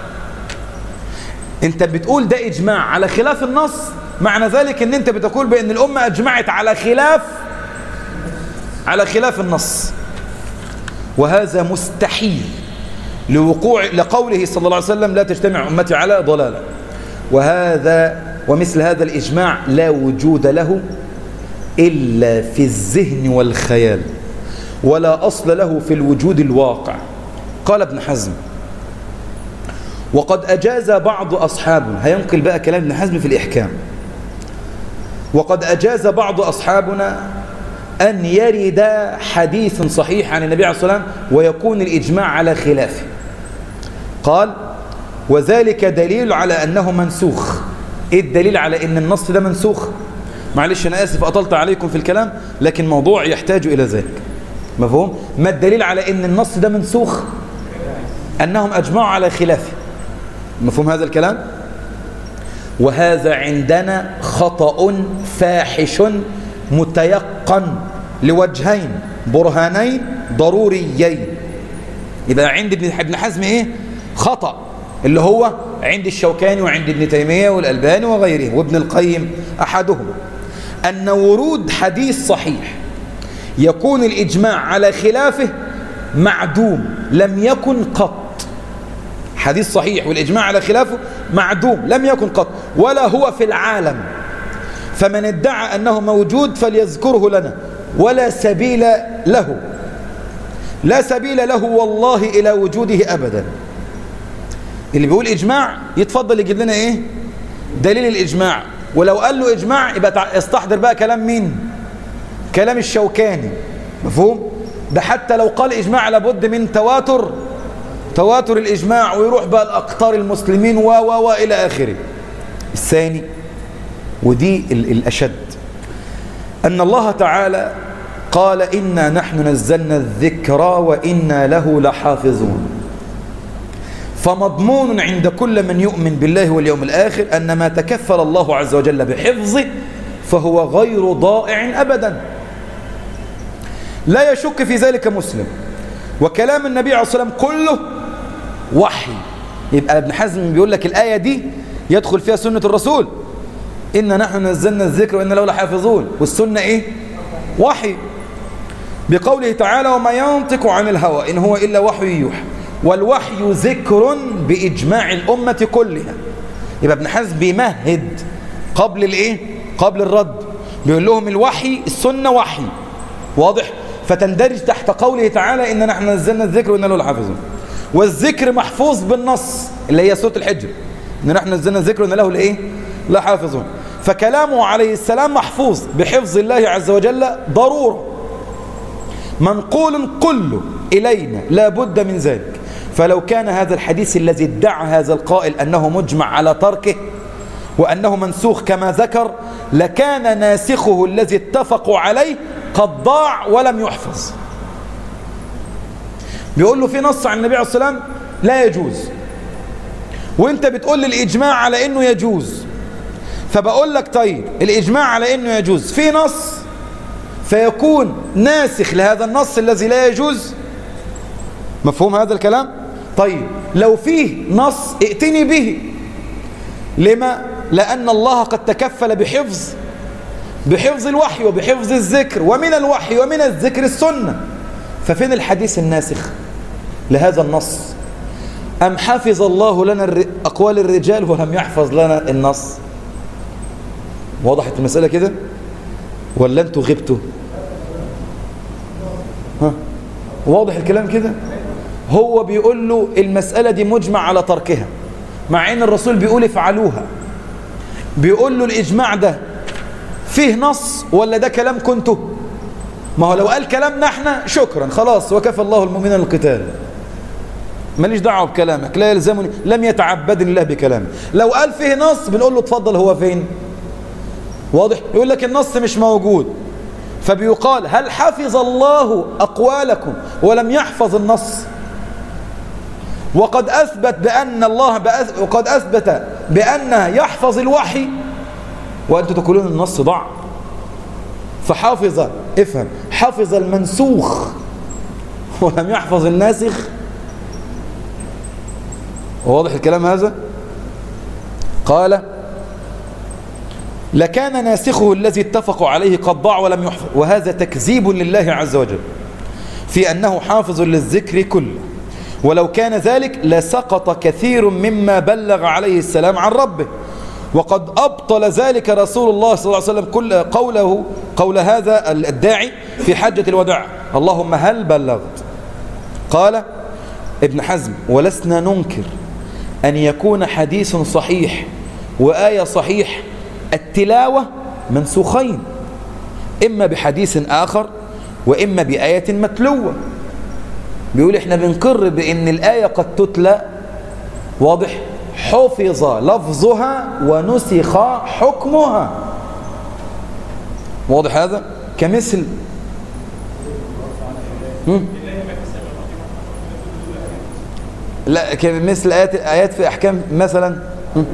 انت بتقول ده إجماع على خلاف النص، معنى ذلك ان انت بتقول بأن الأمة أجمعت على خلاف على خلاف النص، وهذا مستحيل لوقوع لقوله صلى الله عليه وسلم لا تجتمع أمتي على ضلالة. وهذا ومثل هذا الإجماع لا وجود له إلا في الذهن والخيال، ولا أصل له في الوجود الواقع. قال ابن حزم وقد أجاز بعض أصحابنا، هينقل بقى كلام ابن حزم في الإحكام، وقد أجاز بعض أصحابنا أن يرد حديث صحيح عن النبي عليه الصلاة والسلام ويكون الإجماع على خلافه. قال وذلك دليل على أنه منسوخ. إيه الدليل على أن النص ده منسوخ؟ معلش أنا آسف أطلت عليكم في الكلام، لكن موضوع يحتاج إلى ذلك، مفهوم؟ ما الدليل على أن النص ده منسوخ؟ أنهم أجمعوا على خلافه، مفهوم هذا الكلام؟ وهذا عندنا خطأ فاحش متيقن لوجهين برهانين ضروريين. يبقى عند ابن حزم إيه؟ خطأ، اللي هو عند الشوكاني وعند ابن تيمية والألباني وغيره وابن القيم أحدهم، أن ورود حديث صحيح يكون الإجماع على خلافه معدوم لم يكن قط. حديث صحيح والإجماع على خلافه معدوم لم يكن قط ولا هو في العالم، فمن ادعى أنه موجود فليذكره لنا، ولا سبيل له، لا سبيل له والله إلى وجوده أبدا. اللي بيقول إجماع يتفضل يجيب لنا إيه؟ دليل الإجماع. ولو قال له إجماع يبقى يستحضر بقى كلام مين؟ كلام الشوكاني. مفهوم؟ ده حتى لو قال إجماع لابد من تواتر تواتر الإجماع، ويروح بقى الأقطار المسلمين و و و إلى آخره. الثاني ودي الأشد، أن الله تعالى قال إنا نحن نزلنا الذكر وإنا له لحافظون. فمضمون عند كل من يؤمن بالله واليوم الآخر أن ما تكفل الله عز وجل بحفظه فهو غير ضائع أبدا، لا يشك في ذلك مسلم. وكلام النبي عليه الصلاة والسلام كله وحي. يبقى ابن حزم بيقول لك الآية دي يدخل فيها سنة الرسول، إنا نحن نزلنا الذكر وإنا له لحافظون، والسنة إيه؟ وحي. بقوله تعالى وما ينطق عن الهوى إن هو إلا وحي يوحى، والوحي ذكر بإجماع الأمة كلها. يبقى ابن حزم بيمهد قبل الإيه؟ قبل الرد، بيقول لهم الوحي السنة وحي واضح، فتندرج تحت قوله تعالى إن نحن نزلنا الذكر وإنا له لحافظون. والذكر محفوظ بالنص اللي هي سورة الحجر، إن نحن نزلنا الذكر وإنا له لإيه؟ لحافظون. فكلامه عليه السلام محفوظ بحفظ الله عز وجل ضرورة، منقول كله إلينا لا بد من ذلك. فلو كان هذا الحديث الذي ادعى هذا القائل أنه مجمع على تركه وأنه منسوخ كما ذكر، لكان ناسخه الذي اتفقوا عليه قد ضاع ولم يحفظ. بيقول له في نص عن النبي عليه الصلاة والسلام لا يجوز، وانت بتقول لي الإجماع على أنه يجوز، فبقول لك طيب الإجماع على أنه يجوز في نص فيكون ناسخ لهذا النص الذي لا يجوز. مفهوم هذا الكلام؟ طيب لو فيه نص ائتني به. لما؟ لأن الله قد تكفل بحفظ بحفظ الوحي وبحفظ الذكر، ومن الوحي ومن الذكر السنة. ففين الحديث الناسخ لهذا النص؟ أم حفظ الله لنا أقوال الرجال ولم يحفظ لنا النص؟ وضحت المسألة كده ولا انتوا غبتوا؟ ها واضح الكلام كده؟ هو بيقول له المسألة دي مجمع على تركها، مع ان الرسول بيقول افعلوها. بيقول له الإجماع ده فيه نص ولا ده كلام كنتوا؟ ما هو لو قال كلامنا احنا شكرا خلاص وكفى الله المؤمنين القتال، ماليش دعوه بكلامك، لا يلزمني، لم يتعبدني الله بكلامه. لو قال فيه نص بنقول له اتفضل هو فين؟ واضح؟ يقول لك النص مش موجود، فبيقال هل حفظ الله أقوالكم ولم يحفظ النص؟ وقد أثبت بأن الله بأث... وقد أثبت بأنه يحفظ الوحي وأنتم تقولون النص ضع. فحافظ، افهم، حفظ المنسوخ ولم يحفظ الناسخ. واضح الكلام هذا؟ قال لكان ناسخه الذي اتفقوا عليه قد ضاع ولم يحفظ، وهذا تكذيب لله عز وجل في أنه حافظ للذكر كله، ولو كان ذلك لسقط كثير مما بلغ عليه السلام عن ربه. وقد أبطل ذلك رسول الله صلى الله عليه وسلم كل قوله قول هذا الداعي في حجة الوداع اللهم هل بلغت؟ قال ابن حزم ولسنا ننكر أن يكون حديث صحيح وآية صحيح التلاوة منسوخين، إما بحديث آخر وإما بآية متلوة. بيقول احنا بنقر بأن الآية قد تتلى واضح حفظ لفظها ونسخ حكمها. واضح هذا؟ كمثل هم؟ لا كمثل آيات, آيات في أحكام مثلا هم؟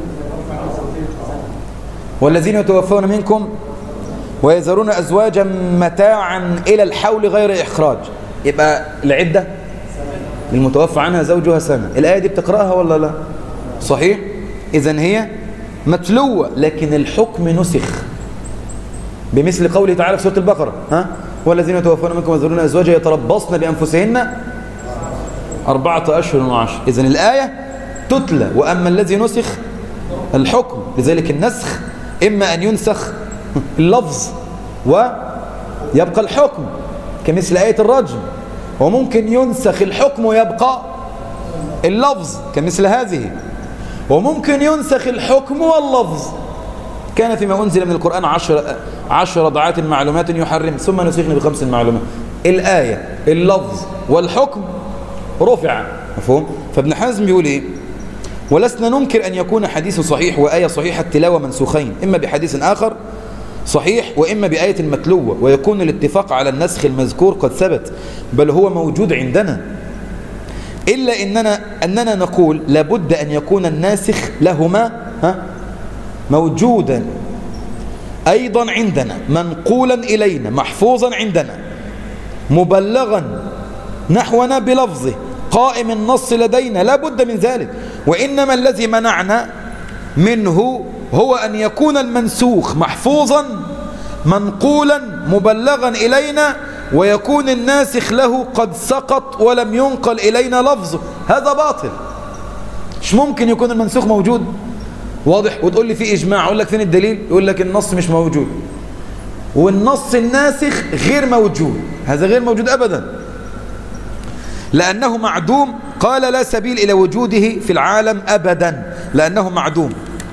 والذين يتوفون منكم ويذرون أزواجا متاعا إلى الحول غير إخراج، يبقى العدة المتوفى عنها زوجها سنة. الآية دي بتقرأها ولا لا؟ صحيح؟ إذن هي متلوة لكن الحكم نسخ. بمثل قوله تعالى في سورة البقرة ها والذين يتوفون منكم ويذرون أزواجا يتربصن بأنفسهن أربعة أشهر وعشر. إذن الآية تتلى. وأما الذي نسخ الحكم، لذلك النسخ إما أن ينسخ اللفظ ويبقى الحكم كمثل آية الرجم، وممكن ينسخ الحكم ويبقى اللفظ كمثل هذه، وممكن ينسخ الحكم واللفظ. كان فيما أنزل من القرآن عشر, عشر رضعات معلومات يحرم ثم نسخنا بخمس معلومات. الآية اللفظ والحكم رفع، مفهوم؟ فابن حزم بيقول إيه؟ ولسنا ننكر أن يكون حديث صحيح وآية صحيحة التلاوة منسوخين، إما بحديث آخر صحيح وإما بآية متلوة، ويكون الاتفاق على النسخ المذكور قد ثبت بل هو موجود عندنا، إلا إننا, أننا نقول لابد أن يكون الناسخ لهما ها موجودا أيضا عندنا، منقولا إلينا، محفوظا عندنا، مبلغا نحونا بلفظه، قائم النص لدينا، لا بد من ذلك. وإنما الذي منعنا منه هو أن يكون المنسوخ محفوظا منقولا مبلغا إلينا، ويكون الناسخ له قد سقط ولم ينقل إلينا لفظه. هذا باطل. مش ممكن يكون المنسوخ موجود واضح وتقول لي في إجماع، أقول لك فين الدليل؟ يقول لك النص مش موجود، والنص الناسخ غير موجود. هذا غير موجود أبدا، لأنه معدوم. قال لا سبيل إلى وجوده في العالم أبدا، لأنه معدوم.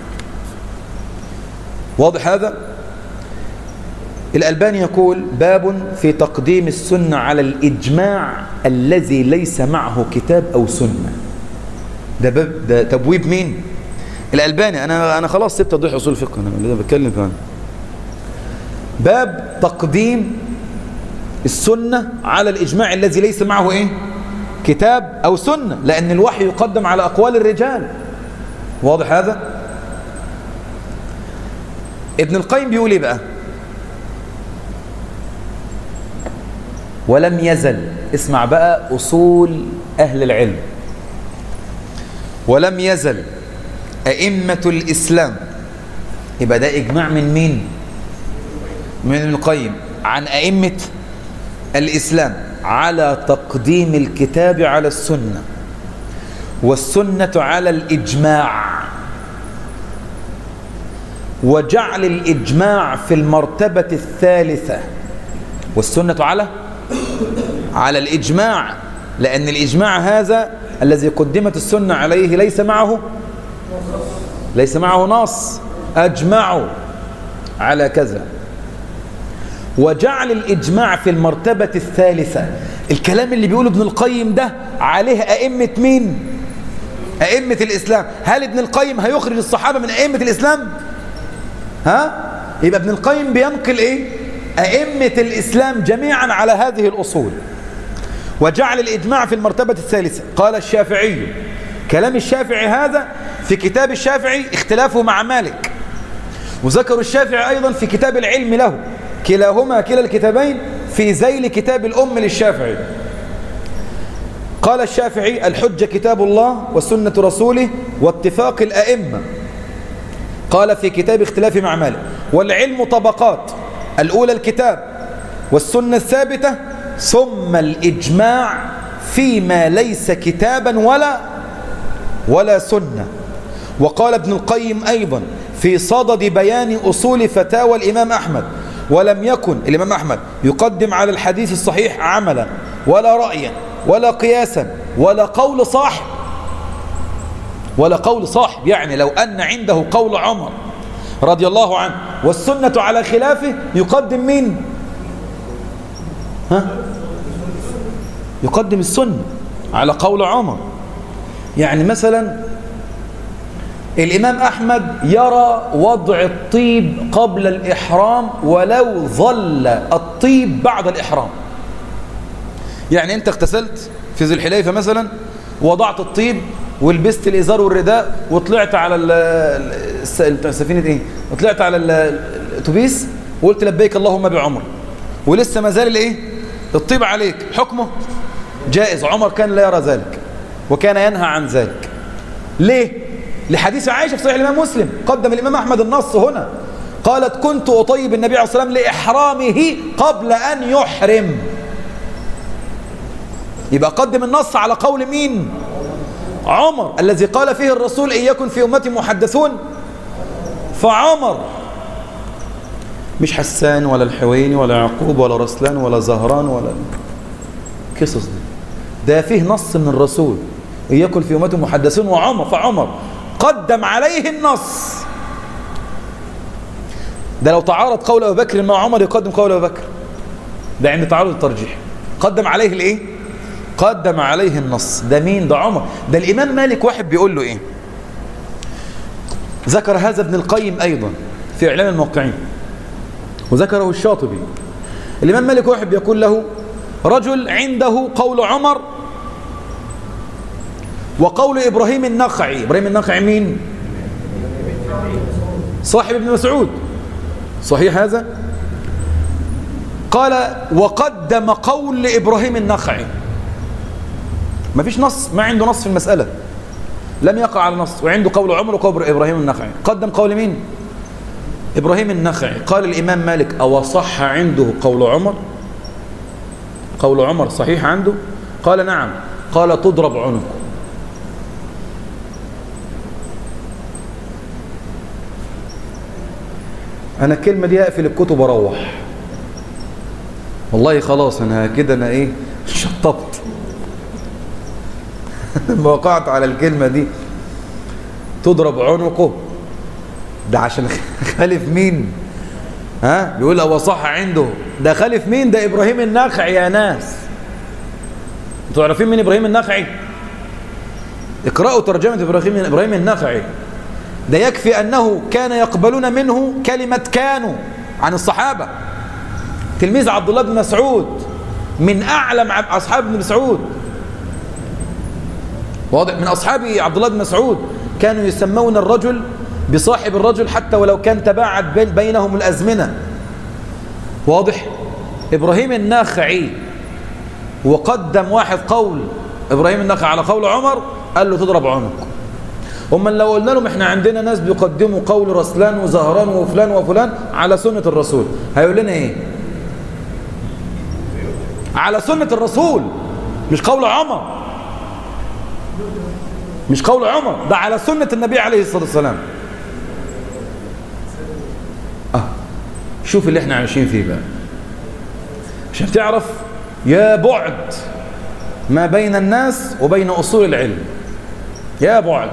واضح هذا؟ الألباني يقول باب في تقديم السنة على الإجماع الذي ليس معه كتاب أو سنة. ده, باب ده تبويب مين؟ الألباني. أنا, أنا خلاص سبت أضيح أصول الفقه، أنا بتكلم فعلا. باب تقديم السنة على الإجماع الذي ليس معه إيه؟ كتاب أو سنة، لأن الوحي يقدم على أقوال الرجال. واضح هذا؟ ابن القيم بيقول إيه بقى؟ ولم يزل، اسمع بقى أصول أهل العلم، ولم يزل أئمة الإسلام، يبقى ده إجماع من مين؟ من ابن القيم عن أئمة الإسلام على تقديم الكتاب على السنة، والسنة على الإجماع، وجعل الإجماع في المرتبة الثالثة، والسنة على على الإجماع، لأن الإجماع هذا الذي قدمت السنة عليه ليس معه ليس معه نص، أجمعوا على كذا. وجعل الإجماع في المرتبة الثالثة. الكلام اللي بيقوله ابن القيم ده عليه أئمة مين؟ أئمة الإسلام. هل ابن القيم هيخرج الصحابة من أئمة الإسلام؟ ها؟ يبقى ابن القيم بينقل إيه؟ أئمة الإسلام جميعا على هذه الأصول. وجعل الإجماع في المرتبة الثالثة. قال الشافعي، كلام الشافعي هذا في كتاب الشافعي اختلافه مع مالك، وذكر الشافعي أيضا في كتاب العلم له، كلاهما كلا الكتابين في ذيل كتاب الأم للشافعي. قال الشافعي الحجة كتاب الله وسنة رسوله واتفاق الأئمة. قال في كتاب اختلاف مع مالك والعلم طبقات، الأولى الكتاب والسنة الثابتة، ثم الإجماع فيما ليس كتابا ولا ولا سنة. وقال ابن القيم أيضا في صدد بيان أصول فتاوى الإمام أحمد، ولم يكن الإمام أحمد يقدم على الحديث الصحيح عملا ولا رأيا ولا قياسا ولا قول صاحب ولا قول صاحب يعني لو أن عنده قول عمر رضي الله عنه والسنة على خلافه يقدم مين؟ ها؟ يقدم السنة على قول عمر. يعني مثلا الإمام أحمد يرى وضع الطيب قبل الإحرام ولو ظل الطيب بعد الإحرام. يعني أنت اغتسلت في ذي الحليفة مثلا، وضعت الطيب ولبست الإزار والرداء وطلعت على السفينة إيه؟ وطلعت على الأتوبيس وقلت لبيك اللهم بعمر، ولسه ما زال الإيه؟ الطيب عليك، حكمه جائز. عمر كان لا يرى ذلك وكان ينهى عن ذلك. ليه؟ لحديث عائشة في صحيح الإمام مسلم، قدم الإمام أحمد النص هنا، قالت كنت أطيب النبي عليه الصلاة والسلام لإحرامه قبل أن يحرم. يبقى قدم النص على قول مين؟ عمر الذي قال فيه الرسول إن يكن في أمتي محدثون فعمر، مش حسان ولا الحويني ولا يعقوب ولا رسلان ولا زهران ولا قصص دي. ده فيه نص من الرسول إن يكن في أمتي محدثون وعمر، فعمر قدم عليه النص. ده لو تعارض قول أبو بكر مع عمر يقدم قول أبو بكر، ده عند تعارض الترجيح. قدم عليه الإيه؟ قدم عليه النص. ده مين؟ ده عمر. ده الإمام مالك واحد بيقول له إيه؟ ذكر هذا ابن القيم أيضا في إعلام الموقعين، وذكره الشاطبي. الإمام مالك واحد بيقول له رجل عنده قول عمر وقول إبراهيم النخعي. إبراهيم النخعي مين؟ صاحب ابن مسعود، صحيح هذا؟ قال وقدم قول إبراهيم النخعي. ما فيش نص، ما عنده نص في المسألة، لم يقع على نص، وعنده قول عمر وقول إبراهيم النخعي. قدم قول مين؟ إبراهيم النخعي. قال الإمام مالك أو صح عنده قول عمر؟ قول عمر صحيح عنده؟ قال نعم. قال تضرب عنقه. أنا الكلمة دي أقفل الكتب وأروح والله، خلاص أنا كده أنا إيه شطبت ما وقعت على الكلمة دي. تضرب عنقه ده عشان خالف مين؟ ها بيقول هو صح عنده، ده خالف مين؟ ده إبراهيم النخعي يا ناس. انتوا عارفين مين إبراهيم النخعي؟ اقرأوا ترجمة إبراهيم إبراهيم النخعي. ده يكفي أنه كان يقبلون منه كلمة كانوا عن الصحابة. تلميذ عبد الله بن مسعود، من أعلم أصحاب ابن مسعود، واضح، من أصحاب عبد الله بن مسعود. كانوا يسمون الرجل بصاحب الرجل حتى ولو كان تباعد بين بينهم الأزمنة، واضح. إبراهيم النخعي وقدم واحد قول إبراهيم النخعي على قول عمر، قال له تضرب عنق. هم لو قلنا لهم احنا عندنا ناس بيقدموا قول رسلان وزهران وفلان وفلان على سنة الرسول، هيقول لنا ايه؟ على سنة الرسول، مش قول عمر، مش قول عمر، ده على سنة النبي عليه الصلاة والسلام. اه شوف اللي احنا عايشين فيه بقى عشان تعرف يا بعد ما بين الناس وبين أصول العلم، يا بعد.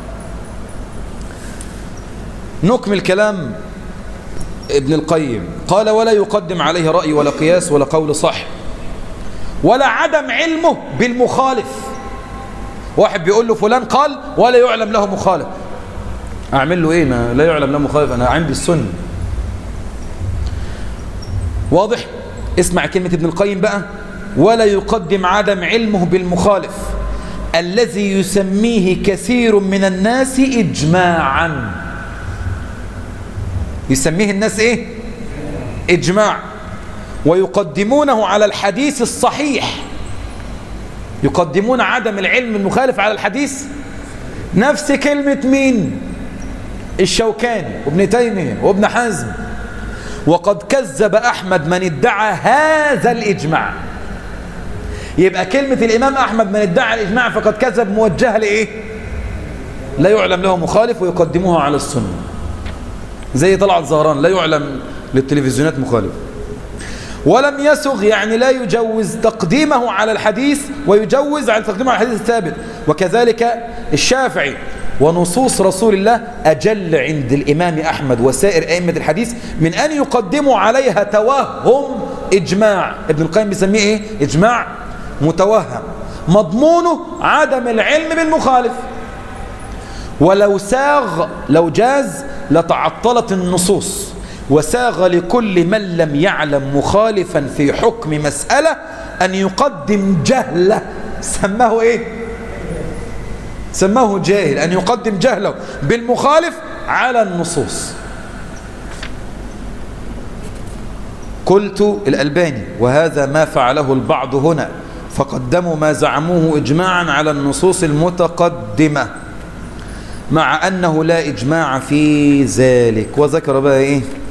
نكمل كلام ابن القيم. قال ولا يقدم عليه رأي ولا قياس ولا قول صح ولا عدم علمه بالمخالف. واحد بيقول له فلان قال ولا يعلم له مخالف، أعمل له إيه؟ ما لا يعلم له مخالف، أنا عندي السنة. واضح؟ اسمع كلمة ابن القيم بقى. ولا يقدم عدم علمه بالمخالف الذي يسميه كثير من الناس إجماعا. يسميه الناس إيه؟ إجماع. ويقدمونه على الحديث الصحيح. يقدمون عدم العلم المخالف على الحديث. نفس كلمة مين؟ الشوكاني وابن تيمية وابن حزم. وقد كذب أحمد من ادعى هذا الإجماع. يبقى كلمة الإمام أحمد من ادعى الإجماع فقد كذب موجهة لإيه؟ لا يعلم له مخالف ويقدموها على السنة. زي طلعت زهران لا يعلم للتلفزيونات مخالف. ولم يسغ يعني لا يجوز تقديمه على الحديث ويجوز على تقديمه على الحديث الثابت. وكذلك الشافعي. ونصوص رسول الله أجل عند الإمام أحمد وسائر أئمة الحديث من أن يقدموا عليها توهم إجماع. ابن القيم بيسميه إيه؟ إجماع متوهم مضمونه عدم العلم بالمخالف. ولو ساغ لو جاز لتعطلت النصوص، وساغ لكل من لم يعلم مخالفا في حكم مسألة أن يقدم جهله. سماه إيه؟ سماه جاهل، أن يقدم جهله بالمخالف على النصوص. قلت الألباني وهذا ما فعله البعض هنا، فقدموا ما زعموه إجماعا على النصوص المتقدمة مع أنه لا إجماع في ذلك. وذكر بقى إيه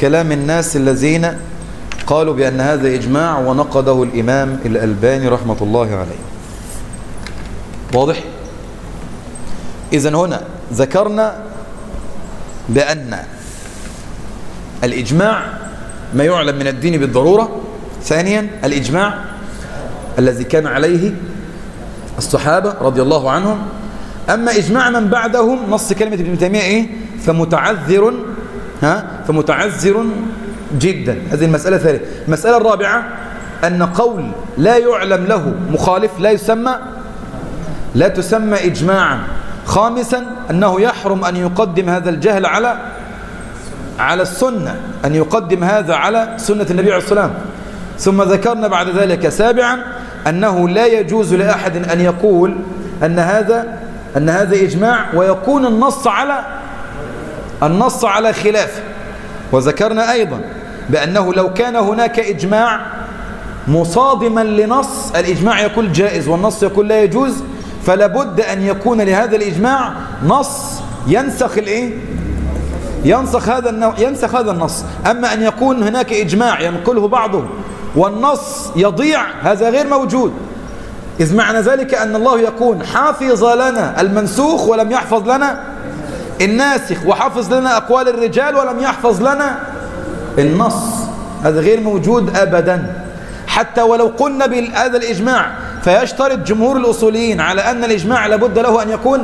كلام الناس الذين قالوا بأن هذا إجماع ونقده الإمام الألباني رحمة الله عليه. واضح؟ إذن هنا ذكرنا بأن الإجماع ما يعلم من الدين بالضرورة. ثانيا الإجماع الذي كان عليه الصحابة رضي الله عنهم. أما إجماع من بعدهم نص كلمة ابن تيمية إيه؟ فمتعذر ها فمتعذر جدا. هذه المسألة الثالثة. المسألة الرابعة أن قول لا يعلم له مخالف لا يسمى لا تسمى إجماعا. خامسا أنه يحرم أن يقدم هذا الجهل على على السنة، أن يقدم هذا على سنة النبي عليه الصلاة والسلام. ثم ذكرنا بعد ذلك سابعا أنه لا يجوز لأحد أن يقول أن هذا أن هذا إجماع ويكون النص على النص على خلافه. وذكرنا أيضا بأنه لو كان هناك إجماع مصادما لنص الإجماع يكون جائز والنص يكون لا يجوز، فلا بد أن يكون لهذا الإجماع نص ينسخ الإيه؟ ينسخ هذا النوع ينسخ هذا النص. أما أن يكون هناك إجماع ينقله بعضه والنص يضيع هذا غير موجود. إذ معنى ذلك أن الله يكون حافظ لنا المنسوخ ولم يحفظ لنا الناسخ، وحفظ لنا أقوال الرجال ولم يحفظ لنا النص. هذا غير موجود أبدا. حتى ولو قلنا بهذا الإجماع فيشترط جمهور الأصوليين على أن الإجماع لابد له أن يكون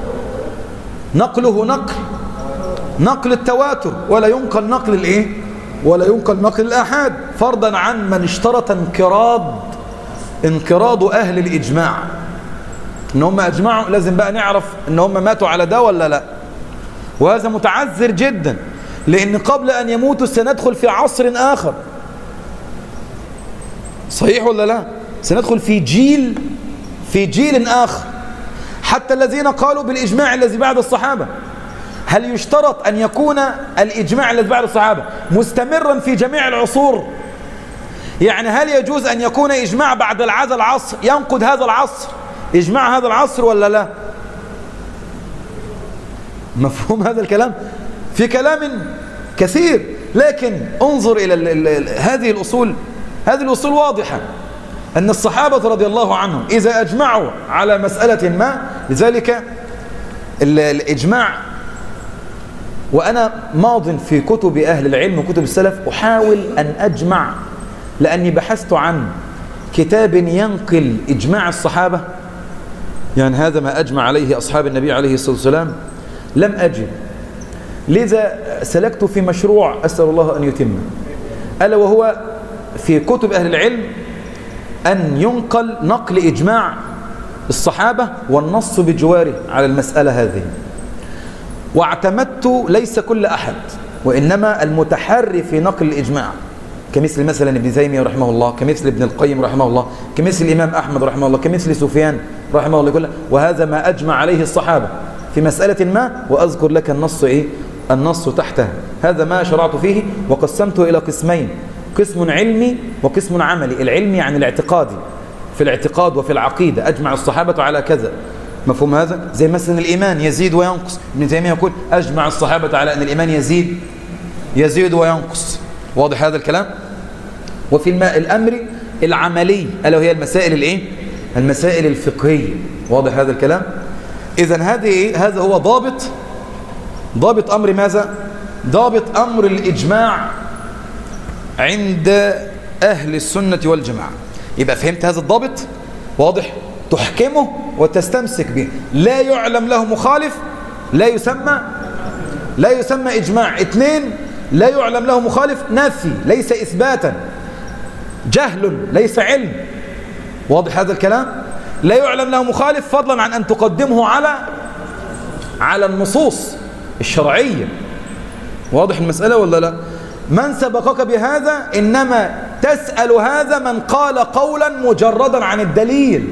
نقله نقل نقل التواتر، ولا ينقل نقل الإيه؟ ولا ينقل نقل الآحاد، فرضا عن من اشترط انقراض انقراض أهل الإجماع. إن هم أجمعوا لازم بقى نعرف إن هم ماتوا على ده ولا لا. وهذا متعذر جدا، لأن قبل أن يموتوا سندخل في عصر آخر. صحيح ولا لا؟ سندخل في جيل في جيل آخر. حتى الذين قالوا بالإجماع الذي بعد الصحابة، هل يشترط أن يكون الإجماع الذي بعد الصحابة مستمرا في جميع العصور؟ يعني هل يجوز أن يكون إجماع بعد هذا العصر ينقض هذا العصر إجماع هذا العصر ولا لا؟ مفهوم هذا الكلام؟ في كلام كثير، لكن انظر إلى ال ال ال هذه الأصول. هذه الأصول واضحة أن الصحابة رضي الله عنهم إذا أجمعوا على مسألة ما، لذلك الإجماع، وأنا ماض في كتب أهل العلم وكتب السلف أحاول أن أجمع، لأني بحثت عن كتاب ينقل إجماع الصحابة، يعني هذا ما أجمع عليه أصحاب النبي عليه الصلاة والسلام، لم أجد. لذا سلكت في مشروع أسأل الله أن يتم، ألا وهو في كتب أهل العلم أن ينقل نقل إجماع الصحابة والنص بجواره على المسألة هذه. واعتمدت ليس كل أحد، وإنما المتحري في نقل الإجماع، كمثل مثلا ابن تيمية رحمه الله، كمثل ابن القيم رحمه الله، كمثل الإمام أحمد رحمه الله، كمثل سفيان رحمه الله كله. وهذا ما أجمع عليه الصحابة في مسألة ما، وأذكر لك النص إيه؟ النص تحته. هذا ما شرعت فيه وقسمته إلى قسمين، قسم علمي وقسم عملي. العلمي عن الاعتقادي، في الاعتقاد وفي العقيدة أجمع الصحابة على كذا. مفهوم هذا؟ زي مثلا الإيمان يزيد وينقص، ابن تيمية يقول أجمع الصحابة على أن الإيمان يزيد يزيد وينقص. واضح هذا الكلام؟ وفي الماء الأمر العملي، ألا وهي المسائل الإيه؟ المسائل الفقهية. واضح هذا الكلام؟ إذن هذه إيه؟ هذا هو ضابط ضابط أمر ماذا؟ ضابط أمر الإجماع عند أهل السنة والجماعة. يبقى فهمت هذا الضابط؟ واضح؟ تحكمه وتستمسك به. لا يعلم له مخالف لا يسمى لا يسمى إجماع. اثنين، لا يعلم له مخالف نفي ليس إثباتا، جهل ليس علم. واضح هذا الكلام؟ لا يعلم له مخالف فضلا عن أن تقدمه على على النصوص الشرعية. واضح المسألة ولا لا؟ من سبقك بهذا إنما تسأل هذا من قال قولا مجردا عن الدليل.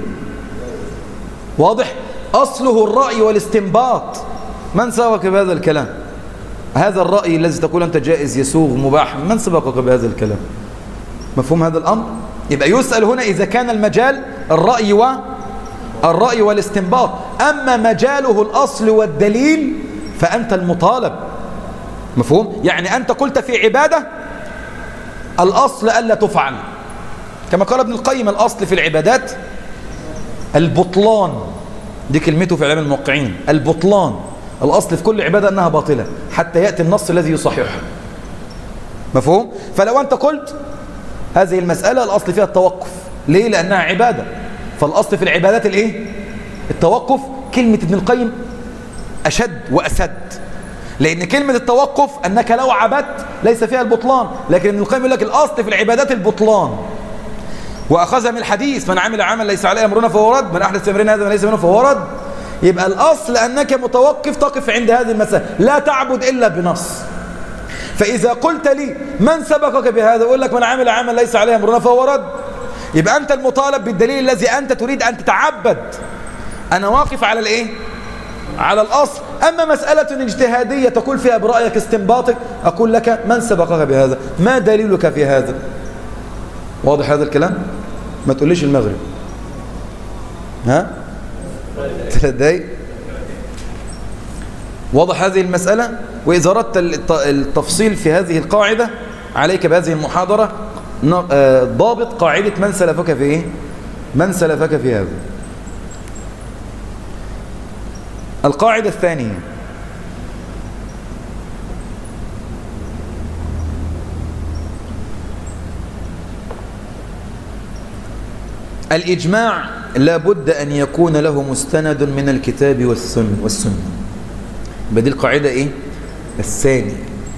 واضح؟ أصله الرأي والاستنباط. من سبقك بهذا الكلام؟ هذا الرأي الذي تقول أنت جائز يسوغ مباح، من سبقك بهذا الكلام؟ مفهوم هذا الأمر؟ يبقى يسأل هنا إذا كان المجال الرأي و الرأي والاستنباط. أما مجاله الأصل والدليل فأنت المطالب مفهوم؟ يعني أنت قلت في عبادة الأصل ألا تفعل، كما قال ابن القيم الأصل في العبادات البطلان، دي كلمته في إعلام الموقعين، البطلان، الأصل في كل عبادة أنها باطلة حتى يأتي النص الذي يصححها. مفهوم؟ فلو أنت قلت هذه المسألة الأصل فيها التوقف، ليه؟ لأنها عبادة، فالأصل في العبادات الإيه؟ التوقف. كلمة ابن القيم أشد وأسد، لأن كلمة التوقف أنك لو عبدت ليس فيها البطلان، لكن ابن القيم يقول لك الأصل في العبادات البطلان، وأخذها من الحديث: من عمل عمل ليس عليه أمرنا فهو رد، من أحدث في أمرنا هذا ما ليس منه فهو رد. يبقى الأصل أنك متوقف، تقف عند هذه المسألة، لا تعبد إلا بنص. فإذا قلت لي من سبقك بهذا، أقول لك: من عمل عمل ليس عليه أمرنا فهو رد. يبقى أنت المطالب بالدليل الذي أنت تريد أن تتعبد. أنا واقف على الإيه؟ على الأصل. أما مسألة اجتهادية تقول فيها برأيك استنباطك، أقول لك: من سبقك بهذا؟ ما دليلك في هذا؟ واضح هذا الكلام؟ ما تقوليش المغرب. ها؟ ثلاث دقايق. واضح هذه المسألة؟ وإذا أردت التفصيل في هذه القاعدة عليك بهذه المحاضرة ضابط قاعدة من سلفك في إيه؟ من سلفك في هذا. القاعدة الثانية: الإجماع لا بد أن يكون له مستند من الكتاب والسنة والسنة. بدي القاعدة إيه؟ الثانية.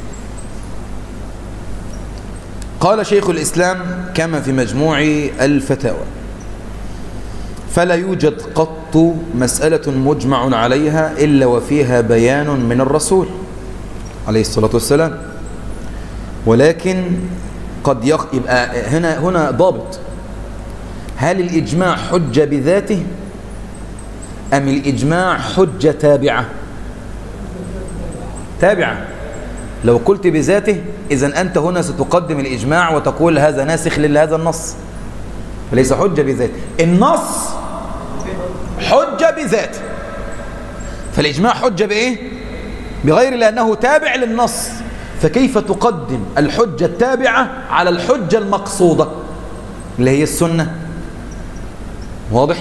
قال شيخ الإسلام كما في مجموع الفتاوى: فلا يوجد قط مسألة مجمع عليها إلا وفيها بيان من الرسول عليه الصلاة والسلام، ولكن قد يخ... يبقى هنا هنا ضابط: هل الإجماع حجة بذاته أم الإجماع حجة تابعة؟ تابعة. لو قلت بذاته إذن أنت هنا ستقدم الإجماع وتقول هذا ناسخ لهذا النص، فليس حجة بذاته. النص حجة بذاته، فالإجماع حجة بإيه؟ بغير، لأنه تابع للنص. فكيف تقدم الحجة التابعة على الحجة المقصودة اللي هي السنة؟ واضح؟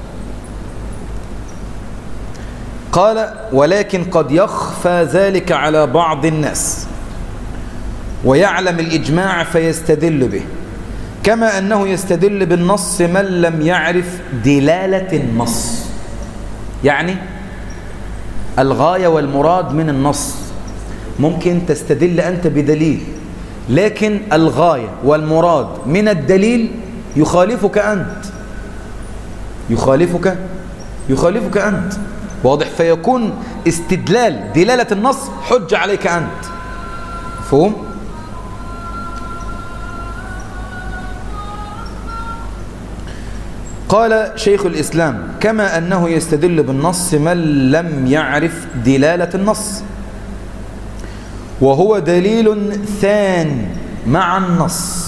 قال: ولكن قد يخفى ذلك على بعض الناس ويعلم الإجماع فيستدل به، كما أنه يستدل بالنص من لم يعرف دلالة النص. يعني الغاية والمراد من النص ممكن تستدل أنت بدليل، لكن الغاية والمراد من الدليل يخالفك أنت يخالفك يخالفك أنت واضح؟ فيكون استدلال دلالة النص حجة عليك أنت. مفهوم؟ قال شيخ الإسلام: كما أنه يستدل بالنص من لم يعرف دلالة النص، وهو دليل ثان مع النص،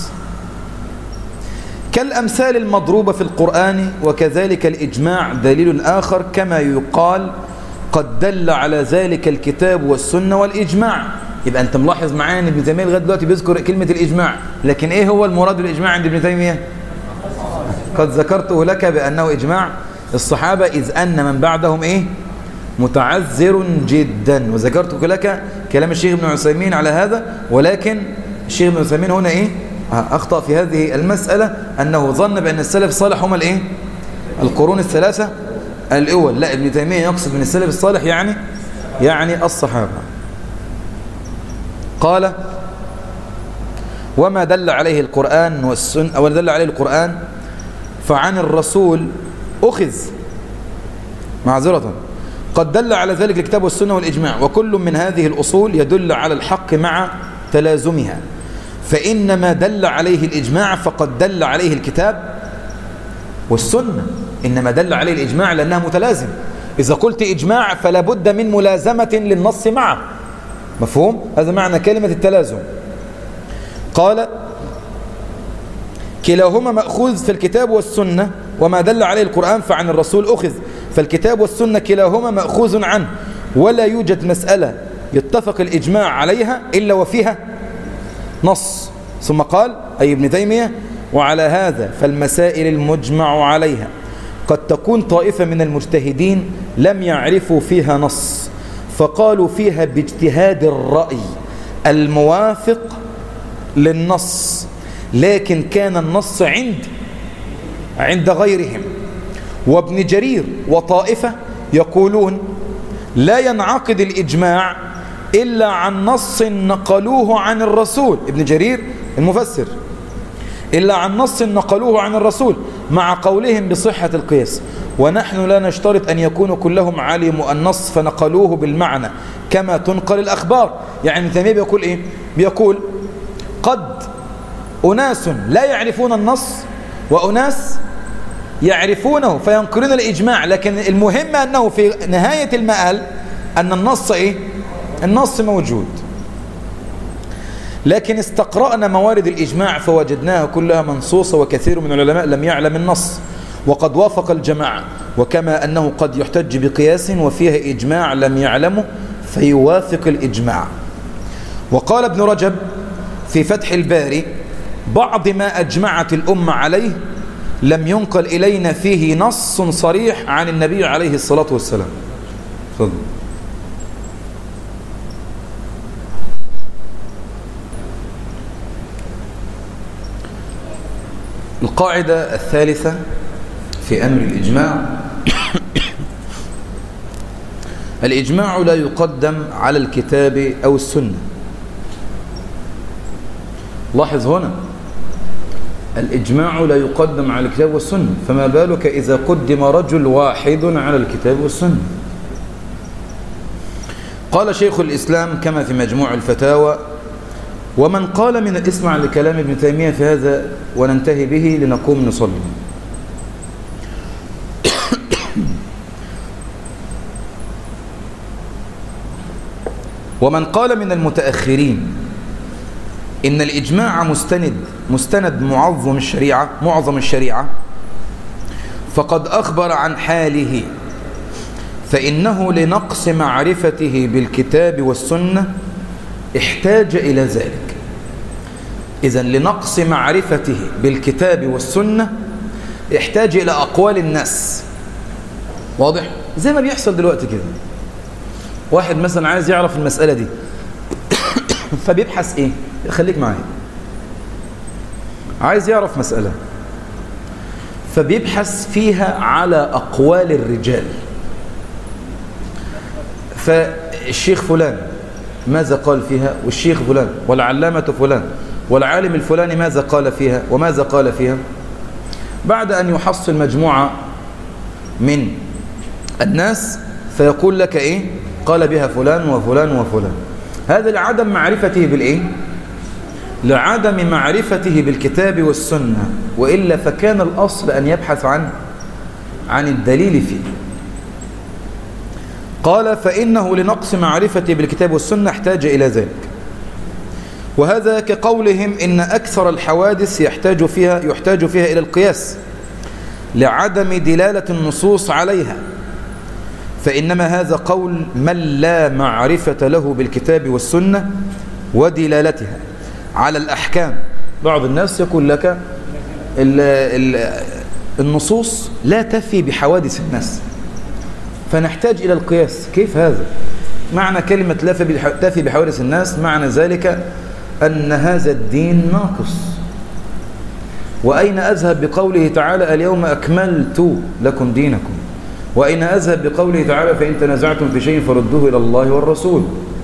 كالأمثال المضروبة في القرآن، وكذلك الإجماع دليل آخر، كما يقال قد دل على ذلك الكتاب والسنة والإجماع. يبقى أنت ملاحظ معايا ابن تيمية لغاية دلوقتي بيذكر كلمة الإجماع، لكن إيه هو المراد بالإجماع عند ابن تيمية؟ قد ذكرته لك بأنه إجماع الصحابة، إذ أن من بعدهم إيه؟ متعذر جدا. وذكرت لك كلام الشيخ ابن عثيمين على هذا، ولكن الشيخ ابن عثيمين هنا إيه؟ أخطأ في هذه المسألة، أنه ظن بأن السلف الصالح هم الإيه؟ القرون الثلاثة الأول. لا، ابن تيمية يقصد من السلف الصالح يعني يعني الصحابة. قال: وما دل عليه القرآن والسنة، أو دل عليه القرآن فعن الرسول أخذ، معذرة، قد دل على ذلك الكتاب والسنة والإجماع، وكل من هذه الأصول يدل على الحق مع تلازمها، فإنما دل عليه الإجماع فقد دل عليه الكتاب والسنة. إنما دل عليه الإجماع لأنها متلازم. إذا قلت إجماع فلا بد من ملازمة للنص معه. مفهوم؟ هذا معنى كلمة التلازم. قال: كلاهما مأخوذ في الكتاب والسنة، وما دل عليه القرآن فعن الرسول أخذ، فالكتاب والسنة كلاهما مأخوذ عنه، ولا يوجد مسألة يتفق الإجماع عليها إلا وفيها نص. ثم قال أي ابن تيمية: وعلى هذا فالمسائل المجمع عليها قد تكون طائفة من المجتهدين لم يعرفوا فيها نص فقالوا فيها باجتهاد الرأي الموافق للنص، لكن كان النص عند عند غيرهم. وابن جرير وطائفة يقولون لا ينعقد الإجماع إلا عن نص نقلوه عن الرسول، ابن جرير المفسر، إلا عن نص نقلوه عن الرسول مع قولهم بصحة القياس، ونحن لا نشترط أن يكونوا كلهم علموا النص فنقلوه بالمعنى كما تنقل الأخبار. يعني ابن تيمية بيقول إيه؟ بيقول قد أناس لا يعرفون النص وأناس يعرفونه فينقلون الإجماع، لكن المهم أنه في نهاية المآل أن النص إيه؟ النص موجود. لكن استقرأنا موارد الإجماع فوجدناها كلها منصوصة، وكثير من العلماء لم يعلم النص وقد وافق الجماعة، وكما أنه قد يحتج بقياس وفيها إجماع لم يعلمه فيوافق الإجماع. وقال ابن رجب في فتح الباري: بعض ما أجمعت الأمة عليه لم ينقل إلينا فيه نص صريح عن النبي عليه الصلاة والسلام. فضل. القاعدة الثالثة في أمر الإجماع: الإجماع لا يقدم على الكتاب أو السنة. لاحظ هنا الإجماع لا يقدم على الكتاب والسنة، فما بالك إذا قدم رجل واحد على الكتاب والسنة. قال شيخ الإسلام كما في مجموع الفتاوى: ومن قال من اسمع لكلام ابن تيمية في هذا وننتهي به لنقوم نصلي. ومن قال من المتأخرين إن الإجماع مستند مستند معظم الشريعة معظم الشريعة فقد أخبر عن حاله، فإنه لنقص معرفته بالكتاب والسنة احتاج إلى ذلك. إذن لنقص معرفته بالكتاب والسنة يحتاج إلى أقوال الناس. واضح؟ زي ما بيحصل دلوقتي كده، واحد مثلا عايز يعرف المسألة دي فبيبحث إيه؟ خليك معايا. عايز يعرف مسألة فبيبحث فيها على أقوال الرجال. فالشيخ فلان ماذا قال فيها، والشيخ فلان والعلامة فلان والعالم الفلاني ماذا قال فيها وماذا قال فيها. بعد أن يحصل مجموعة من الناس فيقول لك إيه؟ قال بها فلان وفلان وفلان. هذا لعدم معرفته بالإيه؟ لعدم معرفته بالكتاب والسنة، وإلا فكان الأصل أن يبحث عن عن الدليل فيه. قال: فإنه لنقص معرفته بالكتاب والسنة احتاج إلى ذلك. وهذا كقولهم إن أكثر الحوادث يحتاج فيها يحتاج فيها إلى القياس لعدم دلالة النصوص عليها، فإنما هذا قول من لا معرفة له بالكتاب والسنة ودلالتها على الأحكام. بعض الناس يقول لك ال ال النصوص لا تفي بحوادث الناس فنحتاج إلى القياس. كيف هذا؟ معنى كلمة لا تفي بحوادث الناس معنى ذلك أن هذا الدين ناقص. وأين أذهب بقوله تعالى اليوم أكملت لكم دينكم؟ وأين أذهب بقوله تعالى فإن تنازعتم في شيء فردوه إلى الله والرسول؟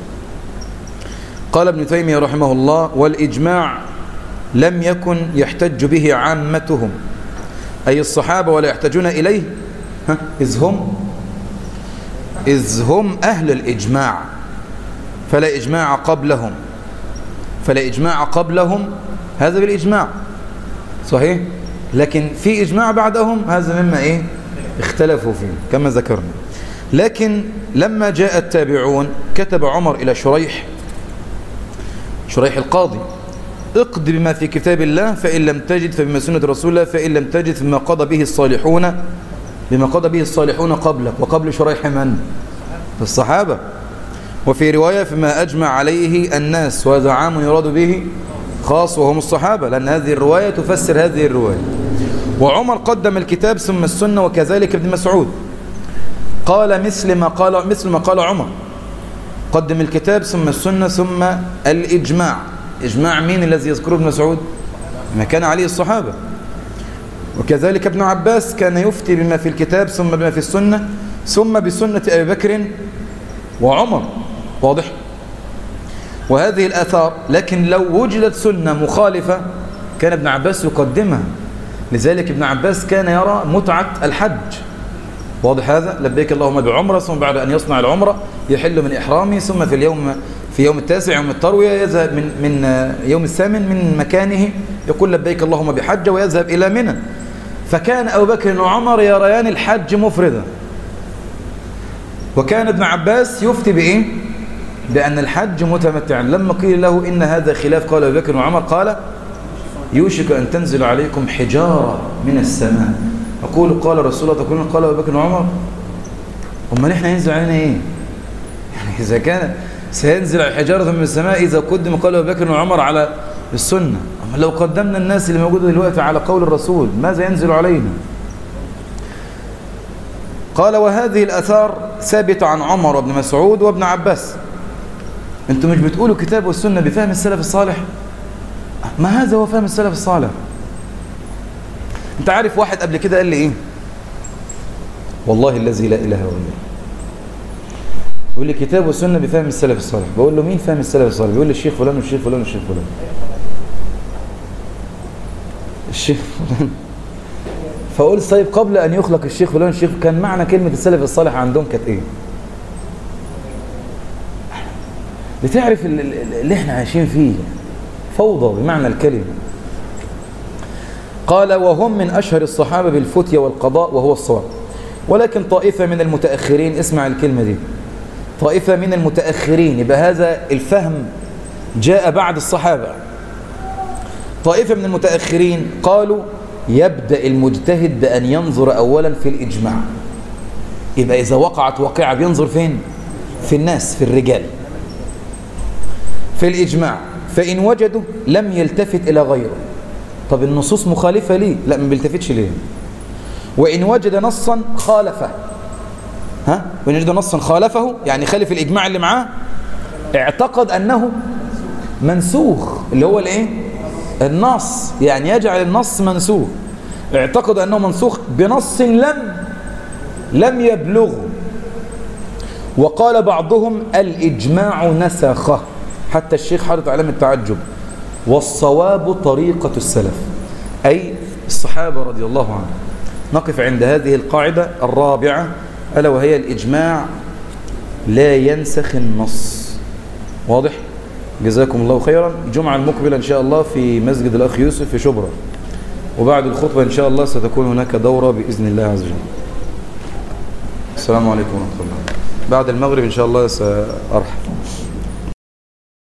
قال ابن تيمية رحمه الله: والإجماع لم يكن يحتج به عامتهم أي الصحابة ولا يحتاجون إليه إذ هم إذ هم أهل الإجماع، فلا إجماع قبلهم فلا إجماع قبلهم هذا بالإجماع صحيح، لكن في إجماع بعدهم هذا مما إيه اختلفوا فيه كما ذكرنا. لكن لما جاء التابعون كتب عمر إلى شريح شريح القاضي: اقض بما في كتاب الله فإن لم تجد فبما سنة رسول الله فإن لم تجد فبما قضى به الصالحون بما قضى به الصالحون قبلك. وقبل شريح من؟ الصحابة. وفي رواية فيما أجمع عليه الناس، وهذا عام يراد به خاص وهم الصحابة، لأن هذه الرواية تفسر هذه الرواية. وعمر قدم الكتاب ثم السنة، وكذلك ابن مسعود قال مثل ما قال مثل ما قال عمر، قدم الكتاب ثم السنة ثم الإجماع. إجماع مين الذي يذكره ابن مسعود؟ ما كان عليه الصحابة. وكذلك ابن عباس كان يفتي بما في الكتاب ثم بما في السنة ثم بسنة أبي بكر وعمر. واضح؟ وهذه الآثار، لكن لو وجدت سنة مخالفة كان ابن عباس يقدمها. لذلك ابن عباس كان يرى متعة الحج. واضح هذا؟ لبيك اللهم بعمرة، ثم بعد أن يصنع العمرة يحل من إحرامه، ثم في اليوم في يوم التاسع يوم التروية يذهب من من يوم الثامن من مكانه يقول لبيك اللهم بحجة ويذهب إلى منى. فكان أبو بكر وعمر يريان الحج مفردا، وكان ابن عباس يفتي بإيه؟ بأن الحج متمتعا. لما قيل له إن هذا خلاف قال أبو بكر وعمر قال يوشك أن تنزل عليكم حجارة من السماء. أقول قال رسول الله تقولون قال أبو بكر وعمر، أمال إحنا ينزل علينا إيه؟ يعني إذا كان سينزل حجارة من السماء إذا قدم قال أبو بكر وعمر على السنة، أما لو قدمنا الناس اللي موجودة دلوقتي على قول الرسول ماذا ينزل علينا؟ قال وهذه الأثار ثابتة عن عمر وابن مسعود وابن عباس. أنتم مش بتقولوا كتاب والسنة بفهم السلف الصالح؟ ما هذا هو فهم السلف الصالح. أنت عارف واحد قبل كده قال لي إيه؟ والله الذي لا إله إلا هو، يقول لي كتاب والسنة بفهم السلف الصالح. بقول له مين فهم السلف الصالح؟ بيقول لي الشيخ فلان والشيخ فلان والشيخ فلان. الشيخ فلان. فقلت طيب قبل أن يخلق الشيخ فلان الشيخ كان معنى كلمة السلف الصالح عندهم كانت إيه؟ بتعرف اللي احنا عايشين فيه فوضى بمعنى الكلمة. قال وهم من أشهر الصحابة بالفتية والقضاء وهو الصواب، ولكن طائفة من المتأخرين، اسمع الكلمة دي، طائفة من المتأخرين، يبقى هذا الفهم جاء بعد الصحابة. طائفة من المتأخرين قالوا يبدأ المجتهد بأن ينظر أولا في الإجماع. يبقى إذا وقعت واقعة بينظر فين؟ في الناس، في الرجال، في الإجماع، فإن وجدوا لم يلتفت إلى غيره. طب النصوص مخالفة ليه؟ لا ما بيلتفتش ليه. وإن وجد نصا خالفه، ها؟ وإن وجد نصا خالفه يعني خالف الإجماع اللي معاه، اعتقد أنه منسوخ، اللي هو الإيه؟ النص، يعني يجعل النص منسوخ. اعتقد أنه منسوخ بنص لم لم يبلغه. وقال بعضهم الإجماع نسخه، حتى الشيخ حاطط علامة التعجب، والصواب طريقة السلف، أي الصحابة رضي الله عنهم. نقف عند هذه القاعدة الرابعة ألا وهي الإجماع لا ينسخ النص. واضح؟ جزاكم الله خيرا. الجمعة المقبلة إن شاء الله في مسجد الأخ يوسف في شبرا، وبعد الخطبة إن شاء الله ستكون هناك دورة بإذن الله عز وجل. السلام عليكم ورحمة الله. بعد المغرب إن شاء الله سأرحب.